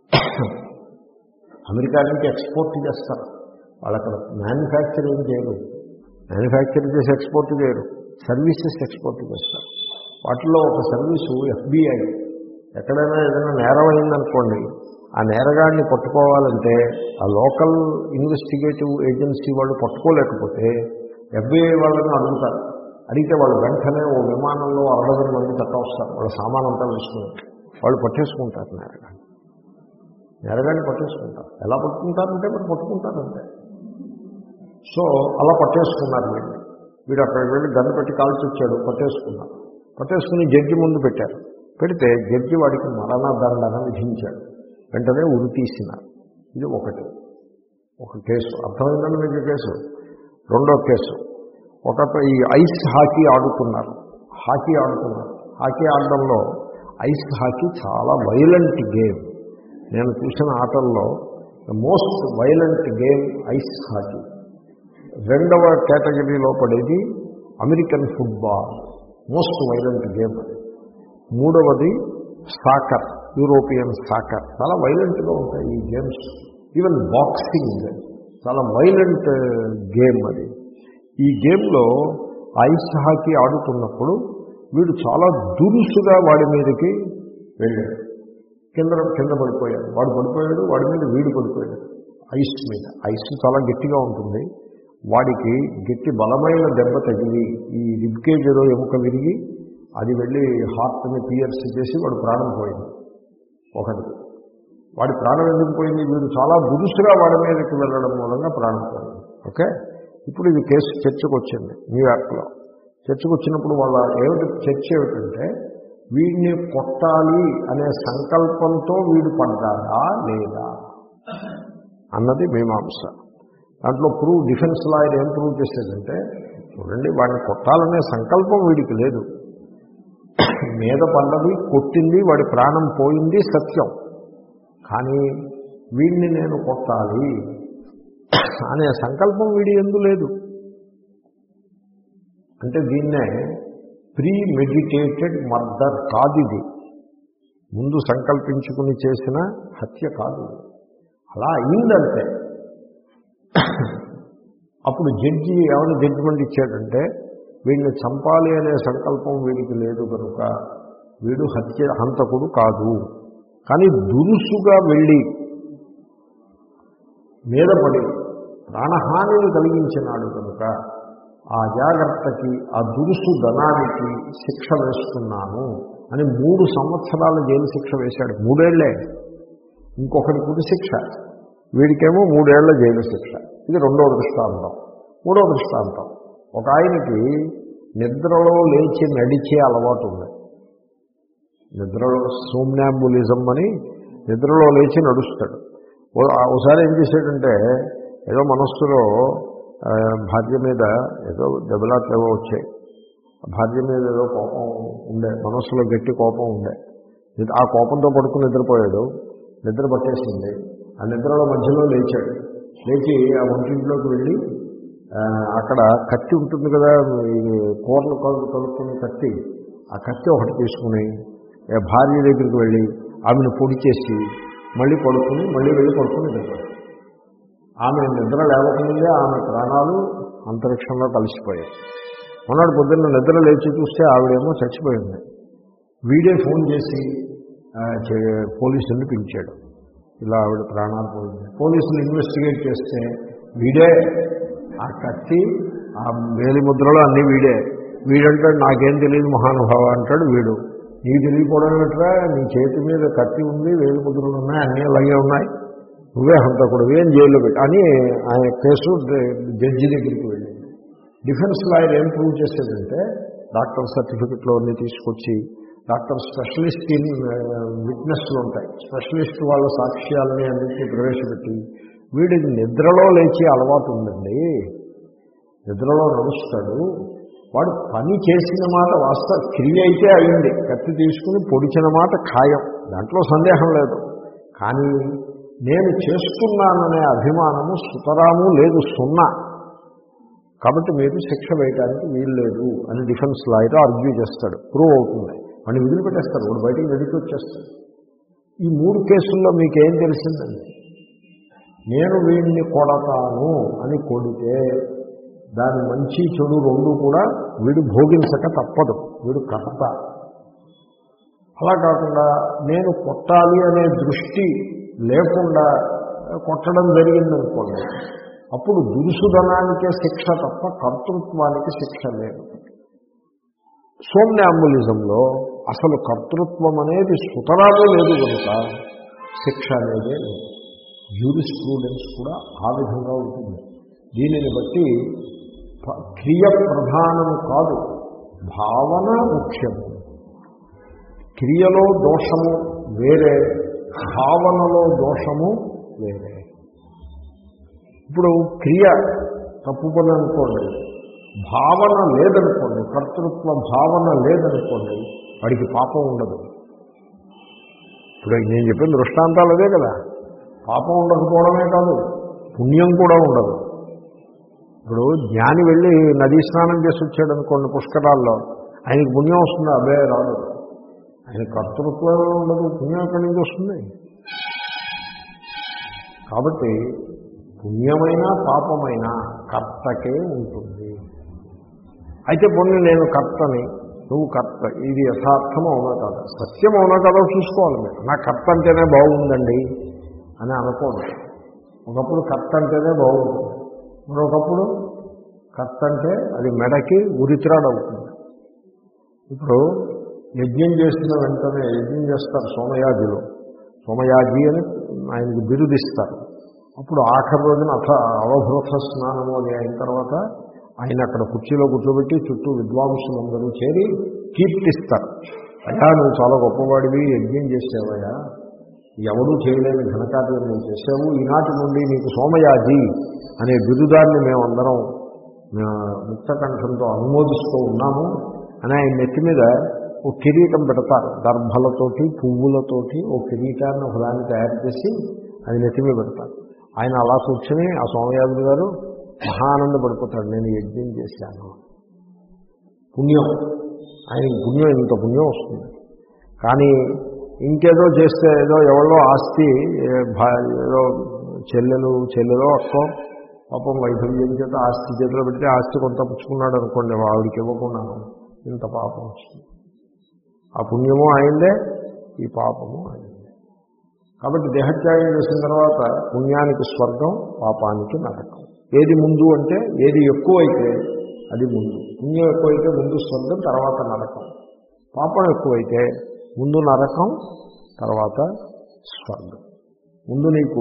అమెరికా నుంచి ఎక్స్పోర్ట్ చేస్తారు. వాళ్ళు అక్కడ మ్యానుఫ్యాక్చరింగ్ చేయరు. మ్యానుఫ్యాక్చరింగ్ చేసి ఎక్స్పోర్ట్ చేయరు, సర్వీసెస్ ఎక్స్పోర్ట్ చేస్తారు. వాటిలో ఒక సర్వీసు ఎఫ్బిఐ. ఎక్కడైనా ఏదైనా నేరం అయిందనుకోండి, ఆ నేరగాడిని పట్టుకోవాలంటే ఆ లోకల్ ఇన్వెస్టిగేటివ్ ఏజెన్సీ వాళ్ళు పట్టుకోలేకపోతే ఎఫ్బిఐ వాళ్ళని అడుగుతారు. అడిగితే వాళ్ళు వెంటనే ఓ విమానంలో అరవై మంది తట్ట వస్తారు. వాళ్ళ సామాన్ అంతా వేసుకుని వాళ్ళు పట్టేసుకుంటారు. నేరగాడిని నేరగాడిని పట్టేసుకుంటారు. ఎలా పట్టుకుంటారంటే మరి పట్టుకుంటారంటే. సో అలా పట్టేసుకున్నారు. వీళ్ళు వీడు అక్కడికి వెళ్ళి గన్ను పెట్టి కాల్చి వచ్చాడు, పట్టేసుకున్నారు. పట్టేసుకుని జడ్జి ముందు పెట్టారు. పెడితే జడ్జి వాడికి మరణదండన విధించాడు. వెంటనే ఉరి తీసినారు. ఇది ఒకటి ఒక కేసు. అర్థమైందండి మీకు కేసు. రెండో కేసు, ఒక ఈ ఐస్ హాకీ ఆడుతున్నారు. హాకీ ఆడుతున్నారు. హాకీ ఆడడంలో ఐస్ హాకీ చాలా వైలెంట్ గేమ్. నేను చూసిన ఆటల్లో the most violent game ice hockey. రెండవ కేటగిరీలో పడేది American football, most violent game. మూడవది సాకర్, యూరోపియన్ సాకర్. చాలా వైలెంట్గా ఉంటాయి ఈ గేమ్స్. ఈవెన్ బాక్సింగ్ చాలా వైలెంట్ గేమ్ అది. ఈ గేమ్లో ఐస్ హాకీ ఆడుతున్నప్పుడు వీడు చాలా దురుసుగా వాడి మీదకి వెళ్ళాడు. కింద కింద పడిపోయాడు. వాడు పడిపోయాడు, వాడి మీద వీడు పడిపోయాడు. ఐస్ మీద. ఐస్ చాలా గట్టిగా ఉంటుంది. వాడికి గట్టి బలమైన దెబ్బ తగిలి ఈ రిబ్కేజ్ ఏదో ఎముక విరిగి అది వెళ్ళి హార్ట్ని పియర్స్ చేసి వాడు ప్రాణం పోయింది. ఒకటి వాడి ప్రాణం ఎందుకు పోయింది, వీడు చాలా దురుసుగా వాడి మీదకి వెళ్ళడం మూలంగా ప్రాణం పోయింది. ఓకే, ఇప్పుడు ఇది కేసు చర్చకు వచ్చింది న్యూయార్క్లో. చర్చకు వచ్చినప్పుడు వాళ్ళ ఏమిటి చర్చ ఏమిటంటే వీడిని కొట్టాలి అనే సంకల్పంతో వీడు పడ్డాడా లేదా అన్నది మీమాంస. దాంట్లో ప్రూవ్ డిఫెన్స్ లాయర్ ఏం ప్రూవ్ చేసేదంటే, చూడండి వాడిని కొట్టాలనే సంకల్పం వీడికి లేదు, మీద పడ్డది కొట్టింది, వాడి ప్రాణం పోయింది సత్యం. కానీ వీడిని నేను కొట్టాలి అనే సంకల్పం వీడి యందు లేదు. అంటే దీన్నే ప్రీ మెడిటేటెడ్ మర్డర్ కాదు ఇది. ముందు సంకల్పించుకుని చేసిన హత్య కాదు, అలా అయిందంటే. అప్పుడు జడ్జి ఏమైనా జడ్జిమెంట్ ఇచ్చాడంటే వీడిని చంపాలి అనే సంకల్పం వీడికి లేదు కనుక వీడు హత్య హంతకుడు కాదు. కానీ దురుసుగా వెళ్ళి మీద పడి ప్రాణహానిని కలిగించినాడు కనుక ఆ జాగ్రత్తకి, ఆ దురుసు ధనానికి శిక్ష వేస్తున్నాను అని మూడు సంవత్సరాల జైలు శిక్ష వేశాడు. మూడేళ్లే. ఇంకొకటి కుడి శిక్ష, వీడికేమో మూడేళ్ల జైలు శిక్ష. ఇది రెండవ దృష్టాంతం. మూడవ దృష్టాంతం, ఒక ఆయనకి నిద్రలో లేచి నడిచే అలవాటు ఉంది. నిద్రలో సోమ్నాంబులిజం అని నిద్రలో లేచి నడుస్తాడు. ఒకసారి ఏం చేశాడంటే ఏదో మనస్సులో భార్య మీద ఏదో దెబ్బలాట్లు ఏవో వచ్చాయి. భార్య మీద ఏదో కోపం ఉండే, మనస్సులో గట్టి కోపం ఉండే. ఆ కోపంతో పడుకుని నిద్రపోయాడు. నిద్ర పట్టేసింది. ఆ నిద్రలో మధ్యలో లేచాడు. లేచి ఆ వంటింట్లోకి వెళ్ళి అక్కడ కత్తి ఉంటుంది కదా, కూరలు కలుపుకుని కత్తి, ఆ కత్తి ఒకటి తీసుకుని భార్య దగ్గరికి వెళ్ళి ఆమెను పొడి చేసి మళ్ళీ పడుకుని మళ్ళీ వెళ్ళి పడుకుని నిద్ర. ఆమె నిద్ర లేవకముందే ఆమె ప్రాణాలు అంతరిక్షంలో కలిసిపోయాయి. మొన్నటి పొద్దున్న నిద్ర లేచి చూస్తే ఆవిడేమో చచ్చిపోయింది. వీడే ఫోన్ చేసి పోలీసుల్ని పిలిచాడు, ఇలా ఆవిడ ప్రాణాలు పోయింది. పోలీసులు ఇన్వెస్టిగేట్ చేస్తే వీడే, ఆ కత్తి ఆ వేలి ముద్రలో అన్నీ వీడే. వీడంటాడు నాకేం తెలియదు మహానుభావ అంటాడు వీడు. నీకు తెలియకపోవడం ఏంట్రా, నీ చేతి మీద కత్తి ఉంది, వేలి ముద్రలు ఉన్నాయి, అన్నీ అలాగే ఉన్నాయి, నువ్వే హంతకుడు, ఏం జైల్లో పెట్టి అని ఆయన కేసు జడ్జి దగ్గరికి వెళ్ళింది. డిఫెన్స్ లాయర్ ఏం ప్రూవ్ చేసేదంటే డాక్టర్ సర్టిఫికెట్లో అన్నీ తీసుకొచ్చి, డాక్టర్ స్పెషలిస్ట్ ఇన్ విట్నెస్లు ఉంటాయి, స్పెషలిస్ట్ వాళ్ళ సాక్ష్యాలని అన్నింటినీ ప్రవేశపెట్టి వీడికి నిద్రలో లేచి అలవాటు ఉందండి, నిద్రలో నడుస్తాడు, వాడు పని చేసిన మాట వాస్తవ క్రియ అయితే అయింది, కత్తి తీసుకుని పొడిచిన మాట ఖాయం, దాంట్లో సందేహం లేదు. కానీ నేను చేస్తున్నాననే అభిమానము సుతరాము లేదు, సున్నా. కాబట్టి మీరు శిక్ష వేయడానికి వీలు లేదు అని డిఫెన్స్ లాయర్ ఆర్గ్యూ చేస్తాడు. ప్రూవ్ అవుతుంది, వాడిని వదిలిపెట్టేస్తారు, వాడు బయటికి వెడికి వచ్చేస్తాడు. ఈ మూడు కేసుల్లో మీకేం తెలిసిందండి? నేను వీడిని కొడతాను అని కొడితే దాని మంచి చెడు రెండు కూడా వీడు భోగించక తప్పదు, వీడు కర్త. అలా కాకుండా నేను కొట్టాలి అనే దృష్టి లేకుండా కొట్టడం జరిగిందనుకోండి, అప్పుడు దురుసుదనానికే శిక్ష తప్ప కర్తృత్వానికి శిక్ష లేదు. సోమ్నాంబులిజంలో అసలు కర్తృత్వం అనేది సుతరాగా లేదు కనుక శిక్ష అనేదే లేదు. జ్యూరిస్ప్రూడెన్స్ కూడా ఆ విధంగా ఉంటుంది. దీనిని బట్టి క్రియ ప్రధానము కాదు, భావన ముఖ్యము. క్రియలో దోషము వేరే, భావనలో దోషము వేరే. ఇప్పుడు క్రియ తప్పు పని అనుకోండి, భావన లేదనుకోండి, కర్తృత్వ భావన లేదనుకోండి, వాడికి పాపం ఉండదు. ఇప్పుడు నేను చెప్పిన దృష్టాంతాలు అదే కదా, పాపం ఉండకపోవడమే కాదు పుణ్యం కూడా ఉండదు. ఇప్పుడు జ్ఞాని వెళ్ళి నదీ స్నానం చేసి వచ్చాడు అనుకోండి పుష్కరాల్లో, ఆయనకి పుణ్యం వస్తుంది? అదే రాదు. ఆయన కర్తృత్వం ఉండదు, పుణ్యం ఎక్కడి నుంచి వస్తుంది? కాబట్టి పుణ్యమైనా పాపమైనా కర్తకే ఉంటుంది. అయితే పొన్ని నేను కర్తని, నువ్వు కర్త, ఇది యథార్థం అవునా కాదా, సత్యం అవునా కాదో చూసుకోవాలి మీరు. నా కర్త అంటేనే బాగుందండి అని అనుకోండి. ఒకప్పుడు కర్త అంటేనే బాగుంటుంది, మరొకప్పుడు కర్త అంటే అది మెడకి ఉరిత్రాడు అవుతుంది. ఇప్పుడు యజ్ఞం చేసిన వెంటనే యజ్ఞం చేస్తారు సోమయాజిలో, సోమయాజి అని ఆయనకి బిరుదిస్తారు. అప్పుడు ఆఖరి రోజున అథ అవభృత స్నానము అని అయిన తర్వాత ఆయన అక్కడ కుర్చీలో కూర్చోబెట్టి చుట్టూ విద్వాంసులందరూ చేరి కీర్తిస్తారు. అయ్యా నువ్వు చాలా గొప్పవాడివి, యజ్ఞం చేసావయ్యా, ఎవడూ చేయలేని ఘనకార్యం నువ్వు చేసావు, ఈనాటి నుండి నీకు సోమయాజి అనే బిరుదాన్ని మేమందరం ముక్తకంఠంతో అనుమోదిస్తూ ఉన్నాము అని ఆయన నెత్తి మీద ఓ కిరీటం పెడతారు. దర్భలతోటి పువ్వులతోటి ఓ కిరీటాన్ని ఒకదాన్ని తయారు చేసి అది నెత్తి మీద పెడతారు. ఆయన అలా కూర్చొని ఆ సోమయాజులు గారు మహానందపడిపోతాడు, నేను యజ్ఞం చేశాను. పుణ్యం, ఆయనకి పుణ్యం, ఇంత పుణ్యం వస్తుంది. కానీ ఇంకేదో చేస్తే ఏదో ఎవరో ఆస్తి ఏదో చెల్లెలు చెల్లెలో అక్కో పాపం వైఫల్యం చేత ఆస్తి చేతిలో పెడితే ఆస్తి కొంత పుచ్చుకున్నాడు అనుకోండి, ఆవిడికి ఇవ్వకున్నాను, ఇంత పాపం వచ్చింది. ఆ పుణ్యము అయిందే, ఈ పాపము అయిందే. కాబట్టి దేహత్యాగం చేసిన తర్వాత పుణ్యానికి స్వర్గం, పాపానికి నరకం. ఏది ముందు అంటే ఏది ఎక్కువైతే అది ముందు. పుణ్యం ఎక్కువైతే ముందు స్వర్గం, తర్వాత నరకం. పాపం ఎక్కువైతే ముందు నరకం, తర్వాత స్వర్గం. ముందు నీకు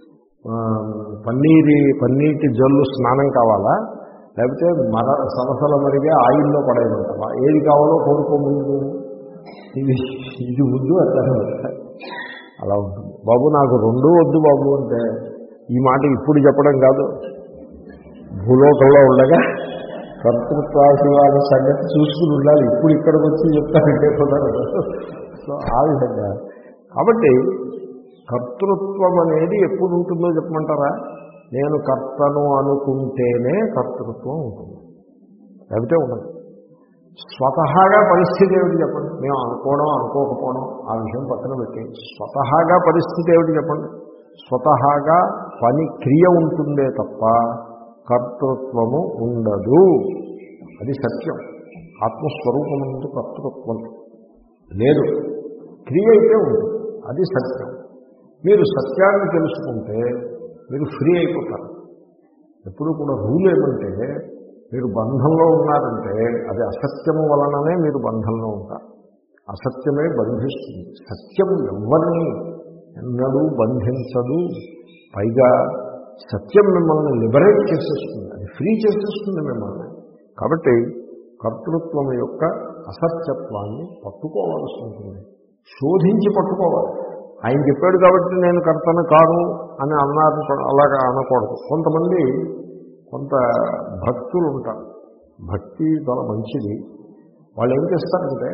పన్నీరి పన్నీటి జల్లు స్నానం కావాలా, లేకపోతే మర సరసల మరిగే ఆయిల్లో పడేయమంటావా? ఏది కావాలో కోరుకో ముందు. ఇది ఇది ముందు అట్లా అలా ఉంటుంది. బాబు నాకు రెండూ వద్దు బాబు అంటే ఈ మాట ఇప్పుడు చెప్పడం కాదు, భూలోకంలో ఉండగా కర్తృత్వాల సంగతి చూసుకుని ఉండాలి. ఇప్పుడు ఇక్కడికి వచ్చి చెప్తానంటే కుదరదు. సో ఆ విధంగా కాబట్టి కర్తృత్వం అనేది ఎప్పుడు ఉంటుందో చెప్పమంటారా? నేను కర్తను అనుకుంటేనే కర్తృత్వం ఉంటుంది, లేకపోతే ఉండదు. స్వతహాగా పరిస్థితి ఏమిటి చెప్పండి? మేము అనుకోవడం అనుకోకపోవడం ఆ విషయం పక్కన పెట్టి స్వతహాగా పరిస్థితి ఏమిటి చెప్పండి? స్వతహాగా పని క్రియ ఉంటుందే తప్ప కర్తృత్వము ఉండదు. అది సత్యం. ఆత్మస్వరూపమునందు కర్తృత్వం లేదు, క్రియ అయితే ఉంటుంది. అది సత్యం. మీరు సత్యాన్ని తెలుసుకుంటే మీరు ఫ్రీ అయిపోతారు. ఎప్పుడు కూడా రూల్ ఏమంటే మీరు బంధంలో ఉన్నారంటే అది అసత్యము వలననే మీరు బంధంలో ఉంటారు. అసత్యమే బంధిస్తుంది. సత్యం ఎవరిని ఎన్నడూ బంధించదు. పైగా సత్యం మిమ్మల్ని లిబరేట్ చేసేస్తుంది, అది ఫ్రీ చేసేస్తుంది మిమ్మల్ని. కాబట్టి కర్తృత్వం యొక్క అసత్యత్వాన్ని పట్టుకోవాల్సి ఉంటుంది, శోధించి పట్టుకోవాలి. ఆయన చెప్పాడు కాబట్టి నేను కర్తను కాను అని అన్నారు, అలాగా అనకూడదు. కొంతమంది కొంత భక్తులు ఉంటారు, భక్తి చాలా మంచిది. వాళ్ళు ఏం చేస్తారంటే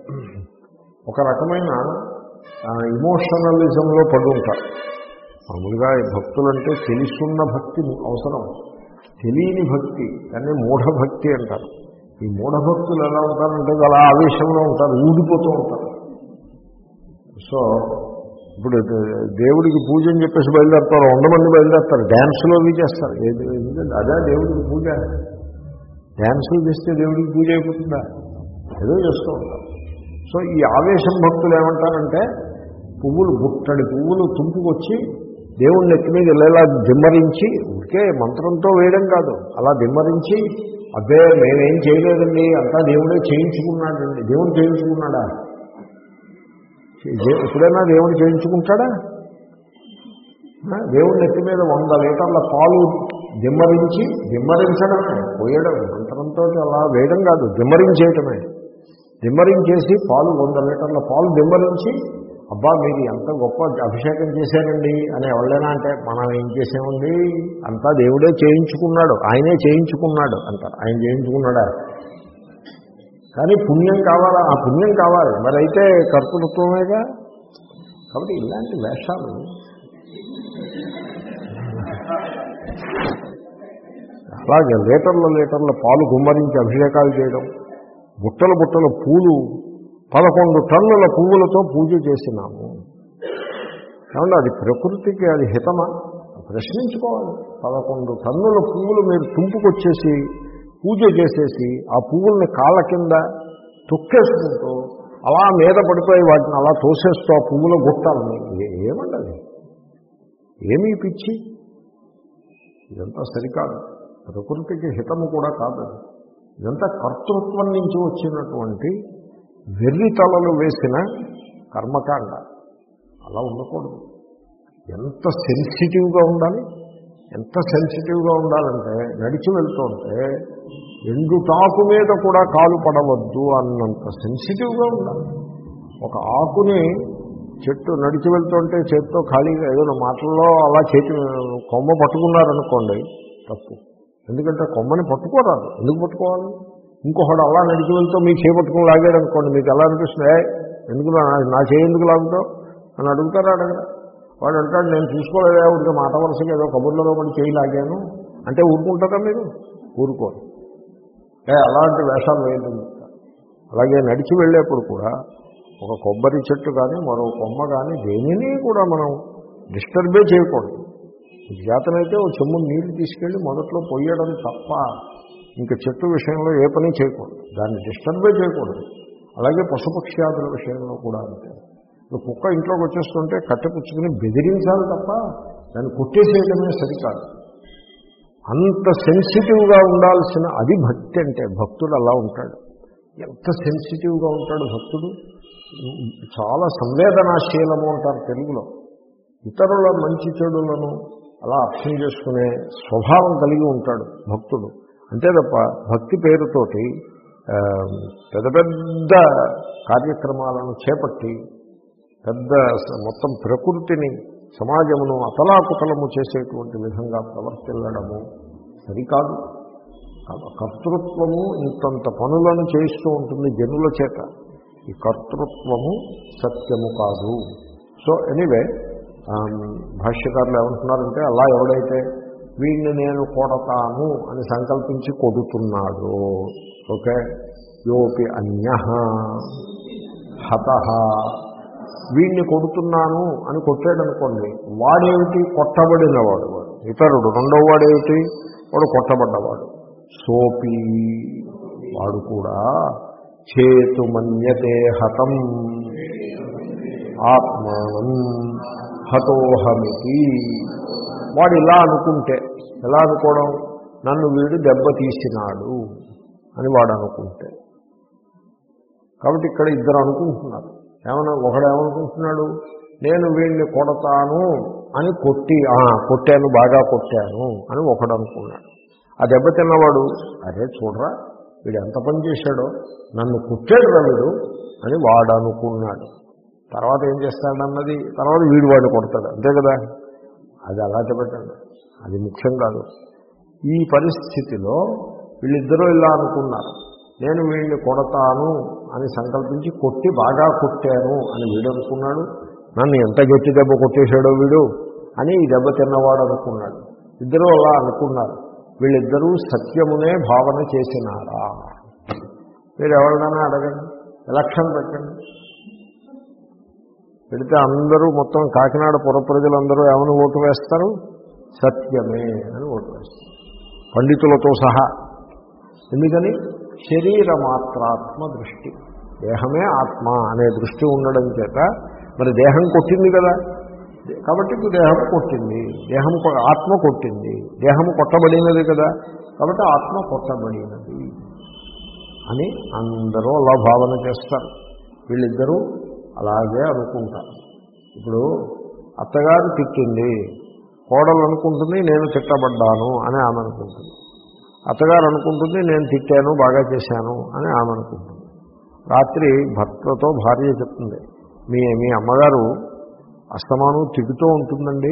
ఒక రకమైన ఇమోషనలిజంలో పడి ఉంటారు. మామూలుగా ఈ భక్తులంటే తెలుసున్న భక్తి అవసరం, తెలియని భక్తి కానీ మూఢభక్తి అంటారు. ఈ మూఢభక్తులు ఎలా ఉంటారంటే చాలా ఆవేశంలో ఉంటారు, ఊడిపోతూ ఉంటారు. సో ఇప్పుడు దేవుడికి పూజ అని చెప్పేసి బయలుదేరుతారు, వంద మంది బయలుదేరుతారు, డ్యాన్సులో అవి చేస్తారు. అదే దేవుడికి పూజ? డ్యాన్సులు చేస్తే దేవుడికి పూజ అయిపోతుందా? ఏదో చేస్తూ ఉంటారు. సో ఈ ఆవేశం భక్తులు ఏమంటారంటే పువ్వులు బుట్టడి పువ్వులు తుంపుకొచ్చి దేవుడిని ఎత్తి మీద ఇలా దిమ్మరించి, ఇంకే మంత్రంతో వేయడం కాదు, అలా దిమ్మరించి అబ్బే మేమేం చేయలేదండి అంతా దేవుడే చేయించుకున్నాడండి. దేవుడు చేయించుకున్నాడా? ఎప్పుడైనా దేవుడు చేయించుకుంటాడా? దేవుడి ఎత్తి మీద వంద లీటర్ల పాలు దిమ్మరించి, దిమ్మరించడమే, పోయడం, మంత్రంతో అలా వేయడం కాదు, దిమ్మరించేయటమే. దిమ్మరించేసి పాలు వంద లీటర్ల పాలు దిమ్మరించి అబ్బా మీరు ఎంత గొప్ప అభిషేకం చేశారండి అని ఎవరైనా అంటే మనం ఏం చేసామండి, అంతా దేవుడే చేయించుకున్నాడు, ఆయనే చేయించుకున్నాడు అంటారు. ఆయన చేయించుకున్నాడా? కానీ పుణ్యం కావాలా? ఆ పుణ్యం కావాలి, మరి అయితే కర్తృత్వమేగా. కాబట్టి ఇలాంటి వేషాలు అలాగే లీటర్ల లీటర్ల పాలు గుమ్మరించి అభిషేకాలు చేయడం, బుట్టల బుట్టల పూలు, పదకొండు టన్నుల పువ్వులతో పూజ చేసినాము. ఏమంటే అది ప్రకృతికి అది హితమా? ప్రశ్నించుకోవాలి. పదకొండు టన్నుల పువ్వులు మీరు తుంపుకొచ్చేసి పూజ చేసేసి ఆ పువ్వుల్ని కాళ్ళ కింద తొక్కేసుకుంటూ అలా మీద పడిపోయి వాటిని అలా తోసేస్తూ ఆ పువ్వుల గుట్టాలని ఏమండది? ఏమీ పిచ్చి? ఇదంతా సరికాదు, ప్రకృతికి హితము కూడా కాదు. ఇదంతా కర్తృత్వం నుంచి వచ్చినటువంటి వెర్రి తలలు వేసిన కర్మకాండ. అలా ఉండకూడదు. ఎంత సెన్సిటివ్గా ఉండాలి, ఎంత సెన్సిటివ్గా ఉండాలంటే నడిచి వెళ్తుంటే ఎండుటాకు మీద కూడా కాలు పడవద్దు అన్నంత సెన్సిటివ్గా ఉండాలి. ఒక ఆకుని చెట్టు నడిచి వెళ్తుంటే చేత్తో ఖాళీగా ఏదైనా మాటల్లో అలా చేతి కొమ్మ పట్టుకున్నారనుకోండి తప్పు. ఎందుకంటే కొమ్మని పట్టుకోరాదు, ఎందుకు పట్టుకోవాలి? ఇంకొకడు అలా నడిచి వెళ్తూ మీకు చేపట్టుకుని లాగాడు అనుకోండి, మీకు ఎలా అనిపిస్తుంది? ఎందుకు నా చేయి ఎందుకు లాగుతావు అని అడుగుతారా? అడగరా? వాడు అంటాడు నేను చూసుకోలేదా, ఉడికి మాట వరుసగా ఏదో కబుర్లలో పడి చేయి లాగాను అంటే ఊరుకుంటారా మీరు? ఊరుకోరు. ఏ అలాంటి వేషాలు వేయడం. అలాగే నడిచి వెళ్ళేప్పుడు కూడా ఒక కొబ్బరి చెట్టు కానీ మరో కొమ్మ కానీ దేనిని కూడా మనం డిస్టర్బే చేయకూడదు. జాతనైతే ఓ చెమ్ము నీళ్లు తీసుకెళ్ళి మొదట్లో పొయ్యడం తప్ప ఇంకా చెట్టు విషయంలో ఏ పని చేయకూడదు, దాన్ని డిస్టర్బే చేయకూడదు. అలాగే పశుపక్ష్యాదుల విషయంలో కూడా అంతే. కుక్క ఇంట్లోకి వచ్చేస్తుంటే కట్టెపుచ్చుకుని బెదిరించాలి తప్ప దాన్ని కొట్టేసేయడమే సరికాదు. అంత సెన్సిటివ్గా ఉండాల్సిన అది భక్తి అంటే. భక్తుడు అలా ఉంటాడు. ఎంత సెన్సిటివ్గా ఉంటాడు భక్తుడు, చాలా సంవేదనాశీలము అంటారు తెలుగులో. ఇతరుల మంచి చెడులను అలా అర్థం చేసుకునే స్వభావం కలిగి ఉంటాడు భక్తుడు. అంతే తప్ప భక్తి పేరుతోటి పెద్ద పెద్ద కార్యక్రమాలను చేపట్టి పెద్ద మొత్తం ప్రకృతిని సమాజమును అతలాకుతలము చేసేటువంటి విధంగా ప్రవర్తిల్లడము సరికాదు. కర్తృత్వము ఇంతంత పనులను చేయిస్తూ ఉంటుంది జనుల చేత. ఈ కర్తృత్వము సత్యము కాదు. సో ఎనీవే భాష్యకారులు ఏమంటున్నారంటే, అలా ఎవడైతే వీడిని నేను కొడతాను అని సంకల్పించి కొడుతున్నాడు, ఓకే, యోపి అన్యః హతః, వీడిని కొడుతున్నాను అని కొట్టాడనుకోండి, వాడేమిటి, కొట్టబడినవాడు. వాడు ఇతరుడు రెండవ వాడేమిటి, వాడు కొట్టబడ్డవాడు. సోపి, వాడు కూడా చేతుమన్యతే హతం ఆత్మానం హతోహమితి, వాడు ఇలా అనుకుంటే, ఎలా అనుకోవడం, నన్ను వీడు దెబ్బతీసినాడు అని వాడు అనుకుంటే. కాబట్టి ఇక్కడ ఇద్దరు అనుకుంటున్నారు. ఏమన్నా ఒకడు ఏమనుకుంటున్నాడు, నేను వీడిని కొడతాను అని కొట్టి కొట్టాను బాగా కొట్టాను అని ఒకడు అనుకున్నాడు. ఆ దెబ్బ తిన్నవాడు, అరే చూడరా వీడు ఎంత పని చేశాడో, నన్ను కొట్టాడు రా వీడు అని వాడు అనుకున్నాడు. తర్వాత ఏం చేస్తాడన్నది తర్వాత వీడు వాడు కొడతాడు, అంతే కదా. అది అలా చెప్పండి, అది ముఖ్యం కాదు. ఈ పరిస్థితిలో వీళ్ళిద్దరూ ఇలా అనుకున్నారు, నేను వీడిని కొడతాను అని సంకల్పించి కొట్టి బాగా కొట్టాను అని వీడు అనుకున్నాడు. నన్ను ఎంత గట్టి దెబ్బ కొట్టేశాడో వీడు అని ఈ దెబ్బ తిన్నవాడు అనుకున్నాడు. ఇద్దరూ అలా అనుకున్నారు. వీళ్ళిద్దరూ సత్యమునే భావన చేసినారా? మీరు ఎవరినైనా అడగండి, ఎలక్షన్ పెట్టండి, పెడితే అందరూ మొత్తం కాకినాడ పుర ప్రజలందరూ ఏమని ఓటు వేస్తారు, సత్యమే అని ఓటు వేస్తారు, పండితులతో సహా. ఎందుకని, శరీర మాత్రాత్మ దృష్టి, దేహమే ఆత్మ అనే దృష్టి ఉండడం చేత. మరి దేహం కొట్టింది కదా, కాబట్టి ఇప్పుడు దేహం కొట్టింది, దేహం ఆత్మ కొట్టింది, దేహము కొట్టబడినది కదా, కాబట్టి ఆత్మ కొట్టబడినది అని అందరూ అలా భావన చేస్తారు. వీళ్ళిద్దరూ అలాగే అనుకుంటారు. ఇప్పుడు అత్తగారు తిట్టింది, కోడలు అనుకుంటుంది నేను తిట్టబడ్డాను అని ఆమె అనుకుంటుంది. అత్తగారు అనుకుంటుంది నేను తిట్టాను బాగా చేశాను అని ఆమె అనుకుంటుంది. రాత్రి భర్తతో భార్య చెప్తుంది, మీ మీ అమ్మగారు అస్తమానం తిట్టుతూ ఉంటుందండి,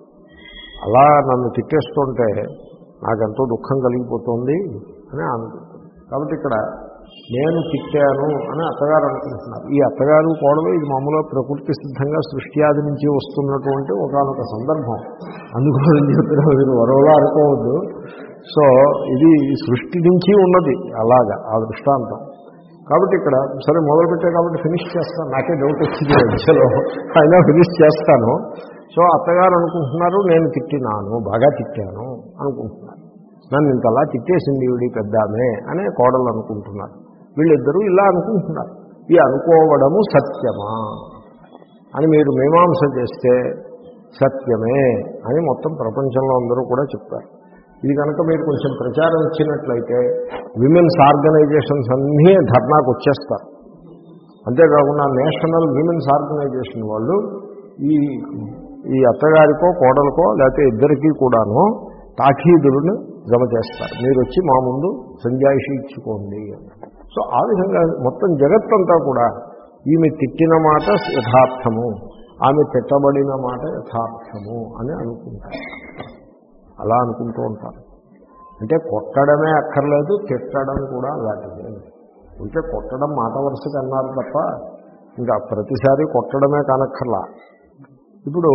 అలా నన్ను తిట్టేస్తుంటే నాకెంతో దుఃఖం కలిగిపోతుంది అని అనుకుంటుంది. కాబట్టి ఇక్కడ నేను తిట్టాను అని అత్తగారు అనుకుంటున్నారు. ఈ అత్తగారు కోడలు ఇది మామూలుగా ప్రకృతి సిద్ధంగా సృష్టి ఆది నుంచి వస్తున్నటువంటి ఒకనొక సందర్భం. అందుకోసం చెప్పిన మీరు వరవలా అనుకోవద్దు. సో ఇది సృష్టి నుంచి ఉన్నది అలాగా ఆ దృష్టాంతం. కాబట్టి ఇక్కడ సరే మొదలుపెట్టే కాబట్టి ఫినిష్ చేస్తాను, నాకే డౌట్ వచ్చింది మధ్యలో, అయినా ఫినిష్ చేస్తాను. సో అత్తగారు అనుకుంటున్నారు నేను తిట్టినాను బాగా తిట్టాను అనుకుంటున్నారు, నన్ను ఇంతలా తిట్టేసింది వీడి పెద్దామే అనే కోడలు అనుకుంటున్నారు. వీళ్ళిద్దరూ ఇలా అనుకుంటున్నారు. ఈ అనుకోవడము సత్యమా అని మీరు మీమాంస చేస్తే సత్యమే అని మొత్తం ప్రపంచంలో అందరూ కూడా చెప్తారు. ఇది కనుక మీరు కొంచెం ప్రచారం ఇచ్చినట్లయితే విమెన్స్ ఆర్గనైజేషన్స్ అన్నీ ధర్నాకు వచ్చేస్తారు. అంతేకాకుండా నేషనల్ విమెన్స్ ఆర్గనైజేషన్ వాళ్ళు ఈ ఈ అత్తగారికో కోడలకో లేకపోతే ఇద్దరికీ కూడాను తాఖీదులను జమ చేస్తారు, మీరు వచ్చి మా ముందు సంజాయిషి ఇచ్చుకోండి. సో ఆ విధంగా మొత్తం జగత్తంతా కూడా ఈమె తిట్టిన మాట యథార్థము, ఆమె తిట్టబడిన మాట యథార్థము అని అనుకుంటారు. అలా అనుకుంటూ ఉంటారు. అంటే కొట్టడమే అక్కర్లేదు, తిట్టడం కూడా అలాంటిదే. అంటే కొట్టడం మాట వరుసగా అన్నారు తప్ప ఇంకా ప్రతిసారి కొట్టడమే కానక్కర్లా. ఇప్పుడు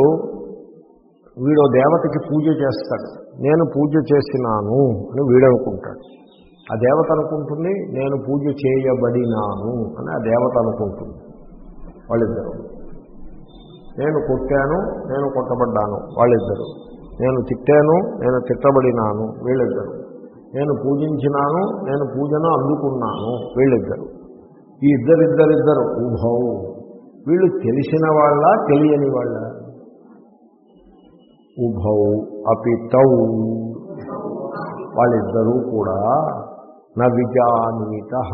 వీడు దేవతకి పూజ చేస్తాడు, నేను పూజ చేసినాను అని వీడనుకుంటాడు. ఆ దేవత అనుకుంటుంది నేను పూజ చేయబడినాను అని ఆ దేవత అనుకుంటుంది. వాళ్ళిద్దరు. నేను కొట్టాను, నేను కొట్టబడ్డాను వాళ్ళిద్దరు. నేను తిట్టాను, నేను తిట్టబడినాను వీళ్ళిద్దరు. నేను పూజించినాను, నేను పూజను అందుకున్నాను వీళ్ళిద్దరు. ఈ ఇద్దరిద్దరిద్దరు ఉభౌ. వీళ్ళు తెలిసిన వాళ్ళ తెలియని వాళ్ళ? ఉభౌ అపితౌ, వాళ్ళిద్దరూ కూడా న విజానీతః,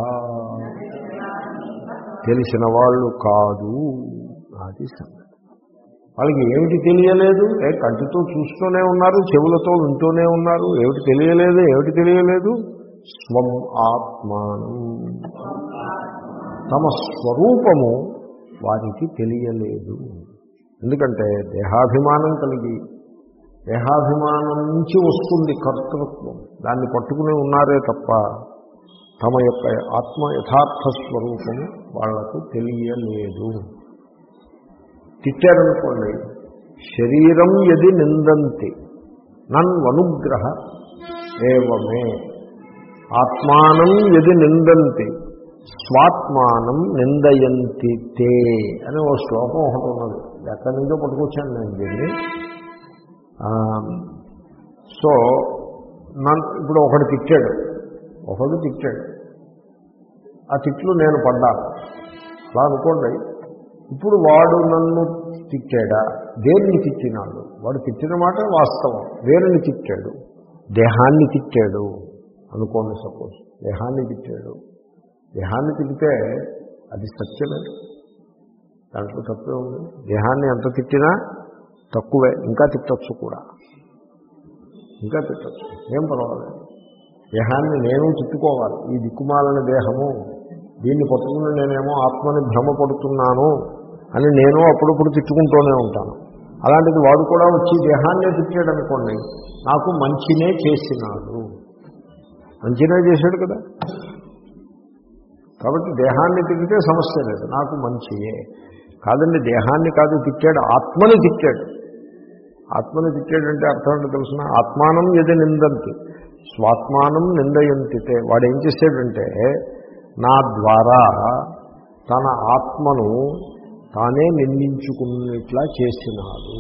తెలిసిన వాళ్ళు కాదు. అది సంగతి. వాళ్ళకి ఏమిటి తెలియలేదు? ఏ కంటితో చూస్తూనే ఉన్నారు, చెవులతో వింటూనే ఉన్నారు. ఏమిటి తెలియలేదు? ఏమిటి తెలియలేదు? స్వం ఆత్మానం, తమ స్వరూపము వారికి తెలియలేదు. ఎందుకంటే దేహాభిమానం కలిగి, దేహాభిమానం నుంచి వస్తుంది కర్తృత్వం, దాన్ని పట్టుకుని ఉన్నారే తప్ప తమ యొక్క ఆత్మ యథార్థ స్వరూపము వాళ్లకు తెలియలేదు. తిట్టారనుకోండి, శరీరం యది నిందంతి నన్వనుగ్రహ ఏవమే, ఆత్మానం యది నిందంతి స్వాత్మానం నిందయంతి తే అని ఓ శ్లోకం ఒకటి ఉన్నది. ఎక్కడి నుంచో పట్టుకొచ్చాను నేను దీన్ని. సో నన్ను ఇప్పుడు ఒకడు తిట్టాడు, ఒకడు తిట్టాడు, ఆ తిట్లు నేను పడ్డాను అలా అనుకోండి. ఇప్పుడు వాడు నన్ను తిట్టాడా? దేన్ని తిట్టినాడు? వాడు తిట్టిన మాట వాస్తవం. దేనిని తిట్టాడు? దేహాన్ని తిట్టాడు అనుకోండి. సపోజ్ దేహాన్ని తిట్టాడు. దేహాన్ని తిట్టితే అది సత్యమే, దాంట్లో తప్పే ఉంది. దేహాన్ని ఎంత తిట్టినా తక్కువే, ఇంకా తిట్టచ్చు కూడా, ఇంకా తిట్టచ్చు, ఏం పర్వాలేదు. దేహాన్ని నేను తిట్టుకోవాలి. ఈ దిక్కుమాలని దేహము, దీన్ని పట్టుకుని నేనేమో ఆత్మని భ్రమపడుతున్నాను అని నేను అప్పుడప్పుడు తిట్టుకుంటూనే ఉంటాను. అలాంటిది వాడు కూడా వచ్చి దేహాన్నే తిట్టాడు అనుకోండి, నాకు మంచినే చేసినాడు, మంచినే చేశాడు కదా. కాబట్టి దేహాన్ని తిట్టితే సమస్య లేదు, నాకు మంచియే. కాదండి, దేహాన్ని కాదు తిట్టాడు, ఆత్మని తిట్టాడు. ఆత్మని తిట్టాడంటే అర్థం ఏంటో తెలుసిన? ఆత్మానం యది నిందంతి స్వాత్మానం నిందయంతితే. వాడు ఏం చేశాడంటే నా ద్వారా తన ఆత్మను తానే నిందించుకున్నట్లా చేసినాడు.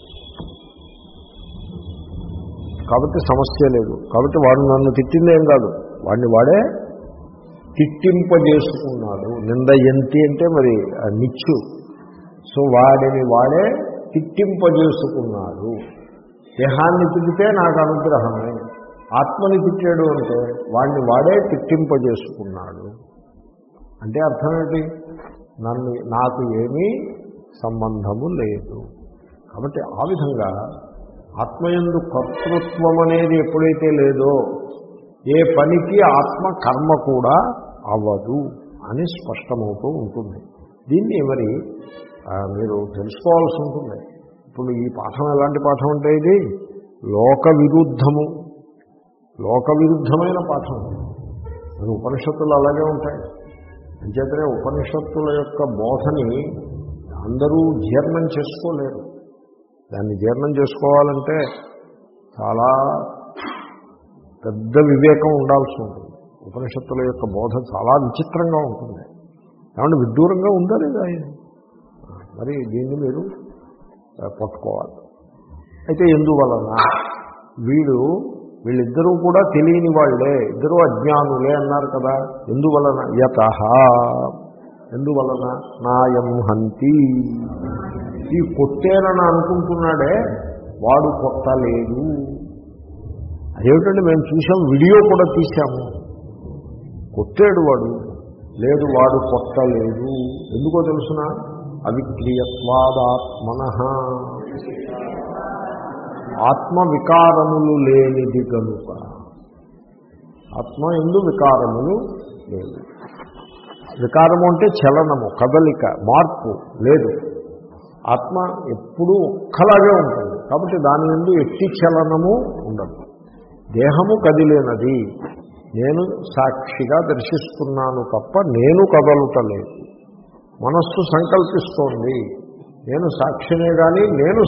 కాబట్టి సమస్య లేదు. కాబట్టి వాడు నన్ను తిట్టిందేం కాదు, వాడిని వాడే తిట్టింపజేసుకున్నాడు. నిందయంతి అంటే మరి నిచ్చు. సో వాడిని వాడే తిట్టింపజేసుకున్నాడు. దేహాన్ని తిట్టితే నాకు అనుగ్రహమే, ఆత్మని తిట్టాడు అంటే వాడిని వాడే తిట్టింపజేసుకున్నాడు. అంటే అర్థం ఏంటి? నన్ను నాకు ఏమీ సంబంధము లేదు. కాబట్టి ఆ విధంగా ఆత్మయందు కర్తృత్వం అనేది ఎప్పుడైతే లేదో ఏ పనికి ఆత్మ కర్మ కూడా అవ్వదు అని స్పష్టమవుతూ ఉంటుంది. దీన్ని మరి మీరు తెలుసుకోవాల్సి ఉంటుంది. ఇప్పుడు ఈ పాఠం ఎలాంటి పాఠం అంటే ఇది లోక విరుద్ధము, లోక విరుద్ధమైన పాఠం. అది ఉపనిషత్తులు అలాగే ఉంటాయి. అంచేతనే ఉపనిషత్తుల యొక్క బోధని అందరూ జీర్ణం చేసుకోలేరు. దాన్ని జీర్ణం చేసుకోవాలంటే చాలా పెద్ద వివేకం ఉండాల్సి ఉంటుంది. ఉపనిషత్తుల యొక్క బోధ చాలా విచిత్రంగా ఉంటుంది. ఏమంటే విడ్డూరంగా ఉందా లేదా ఆయన? మరి దీన్ని మీరు పట్టుకోవాలి. అయితే ఎందువలన వీడు వీళ్ళిద్దరూ కూడా తెలియని వాళ్ళే, ఇద్దరూ అజ్ఞానులే అన్నారు కదా. ఎందువలన? యతః, ఎందువలన? నాయం హంతి, ఈ కొట్టేనని అనుకుంటున్నాడే వాడు కొట్టలేదు. అదేమిటంటే మేము చూసాం, వీడియో కూడా తీశాము. కొట్టాడు వాడు, లేదు వాడు కొట్టలేదు. ఎందుకో తెలుసిన? అవిక్రియత్వాదాత్మనః, ఆత్మ వికారములు లేనిది కనుక. ఆత్మ ఎందు వికారములు లేదు. వికారము అంటే చలనము, కదలిక, మార్పు లేదు. ఆత్మ ఎప్పుడూ ఒక్కలాగే ఉంటుంది. కాబట్టి దాని యందు ఎట్టి చలనము ఉండదు. దేహము కదిలేనది, నేను సాక్షిగా దర్శిస్తున్నాను తప్ప నేను కదలుటలేదు. మనస్సు సంకల్పిస్తోంది, నేను సాక్షినే కానీ నేను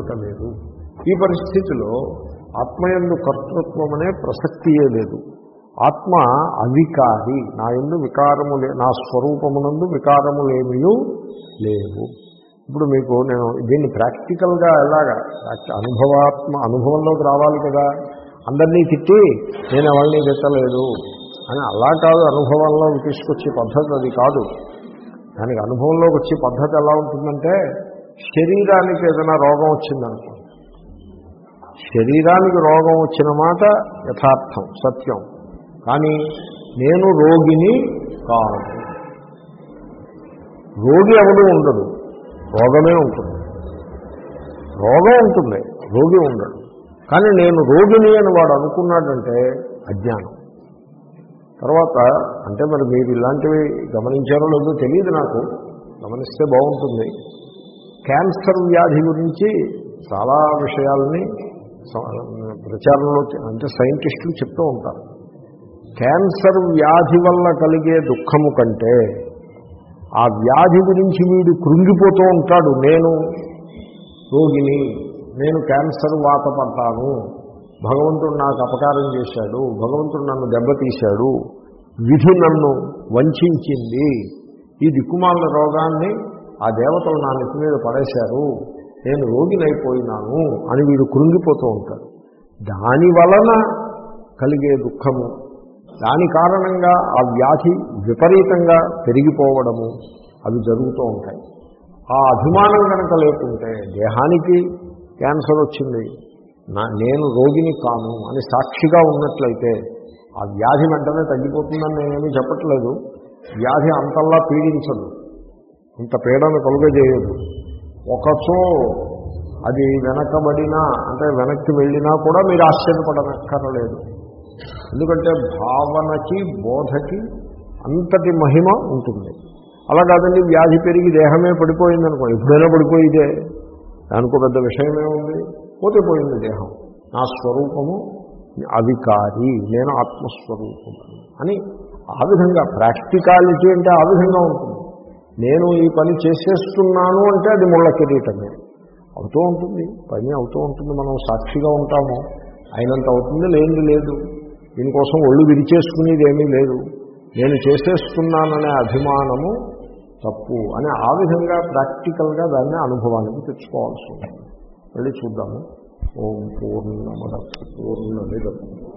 సంకల్పించుటలేదు. ఈ పరిస్థితిలో ఆత్మయందు కర్తృత్వం అనే ప్రసక్తియే లేదు. ఆత్మ అవికారి, నా యందు వికారము లే నా స్వరూపమునందు వికారములేమీ లేవు. ఇప్పుడు మీకు నేను దీన్ని ప్రాక్టికల్గా ఎలాగా అనుభవాత్మ అనుభవంలోకి రావాలి కదా. అందరినీ తిట్టి నేను ఎవరిని తిట్టలేదు అని అలా కాదు, అనుభవంలోకి తీసుకొచ్చే పద్ధతి అది కాదు. దానికి అనుభవంలోకి వచ్చే పద్ధతి ఎలా ఉంటుందంటే, శరీరానికి ఏదైనా రోగం వచ్చిందనుకోండి, శరీరానికి రోగం వచ్చిన మాట యథార్థం, సత్యం. కానీ నేను రోగిని కాదు. రోగి ఎవడు ఉండడు, రోగమే ఉంటుంది. రోగం ఉంటుంది, రోగి ఉండడు. కానీ నేను రోగిని అని వాడు అనుకున్నాడంటే అజ్ఞానం. తర్వాత అంటే మరి మీరు ఇలాంటివి గమనించారో లేదో తెలియదు నాకు, గమనిస్తే బాగుంటుంది. క్యాన్సర్ వ్యాధి గురించి చాలా విషయాలని ప్రచారంలో అంటే సైంటిస్టులు చెప్తూ ఉంటారు. క్యాన్సర్ వ్యాధి వల్ల కలిగే దుఃఖము కంటే ఆ వ్యాధి గురించి వీడు కృంగిపోతూ ఉంటాడు. నేను రోగిని, నేను క్యాన్సర్ వాత పడ్డాను, భగవంతుడు నాకు అపకారం చేశాడు, భగవంతుడు నన్ను దెబ్బతీశాడు, విధి నన్ను వంచింది, ఈ దిక్కుమాల రోగాన్ని ఆ దేవతలు నా నెత్తి మీద పడేశారు, నేను రోగినైపోయినాను అని వీడు కృంగిపోతూ ఉంటాడు. దాని వలన కలిగే దుఃఖము, దాని కారణంగా ఆ వ్యాధి విపరీతంగా పెరిగిపోవడము అవి జరుగుతూ ఉంటాయి. ఆ అభిమానం కనుక లేకుంటే, దేహానికి క్యాన్సర్ వచ్చింది, నా నేను రోగిని కాను అని సాక్షిగా ఉన్నట్లయితే ఆ వ్యాధి వెంటనే తగ్గిపోతుందని నేనేమీ చెప్పట్లేదు. వ్యాధి అంతల్లా పీడించదు, అంత పీడను కలుగజేయదు. ఒకచో అది వెనకబడినా అంటే వెనక్కి వెళ్ళినా కూడా మీరు ఆశ్చర్యపడనక్కర్లేదు. ఎందుకంటే భావనకి బోధకి అంతటి మహిమ ఉంటుంది. అలా కాదండి, వ్యాధి పెరిగి దేహమే పడిపోయిందనుకో, ఎప్పుడైనా పడిపోయిదే, దానికో పెద్ద విషయమే ఉంది, పోతే పోయింది దేహం. నా స్వరూపము అవికారి, నేను ఆత్మస్వరూపము అని ఆ విధంగా ప్రాక్టికాలిటీ అంటే ఆ విధంగా ఉంటుంది. నేను ఈ పని చేసేస్తున్నాను అంటే అది ముళ్ళ కిరీటమే అవుతూ ఉంటుంది, పని అవుతూ ఉంటుంది. మనం సాక్షిగా ఉంటాము, అయినంత అవుతుంది, లేనిది లేదు. దీనికోసం ఒళ్ళు విరిచేసుకునేది ఏమీ లేదు. నేను చేసేస్తున్నాననే అభిమానము తప్పు అని ఆ విధంగా ప్రాక్టికల్గా దాన్ని అనుభవానికి తెచ్చుకోవాల్సి ఉంటుంది. మళ్ళీ చూద్దాము. ఓం పూర్ణమద పూర్ణమిదం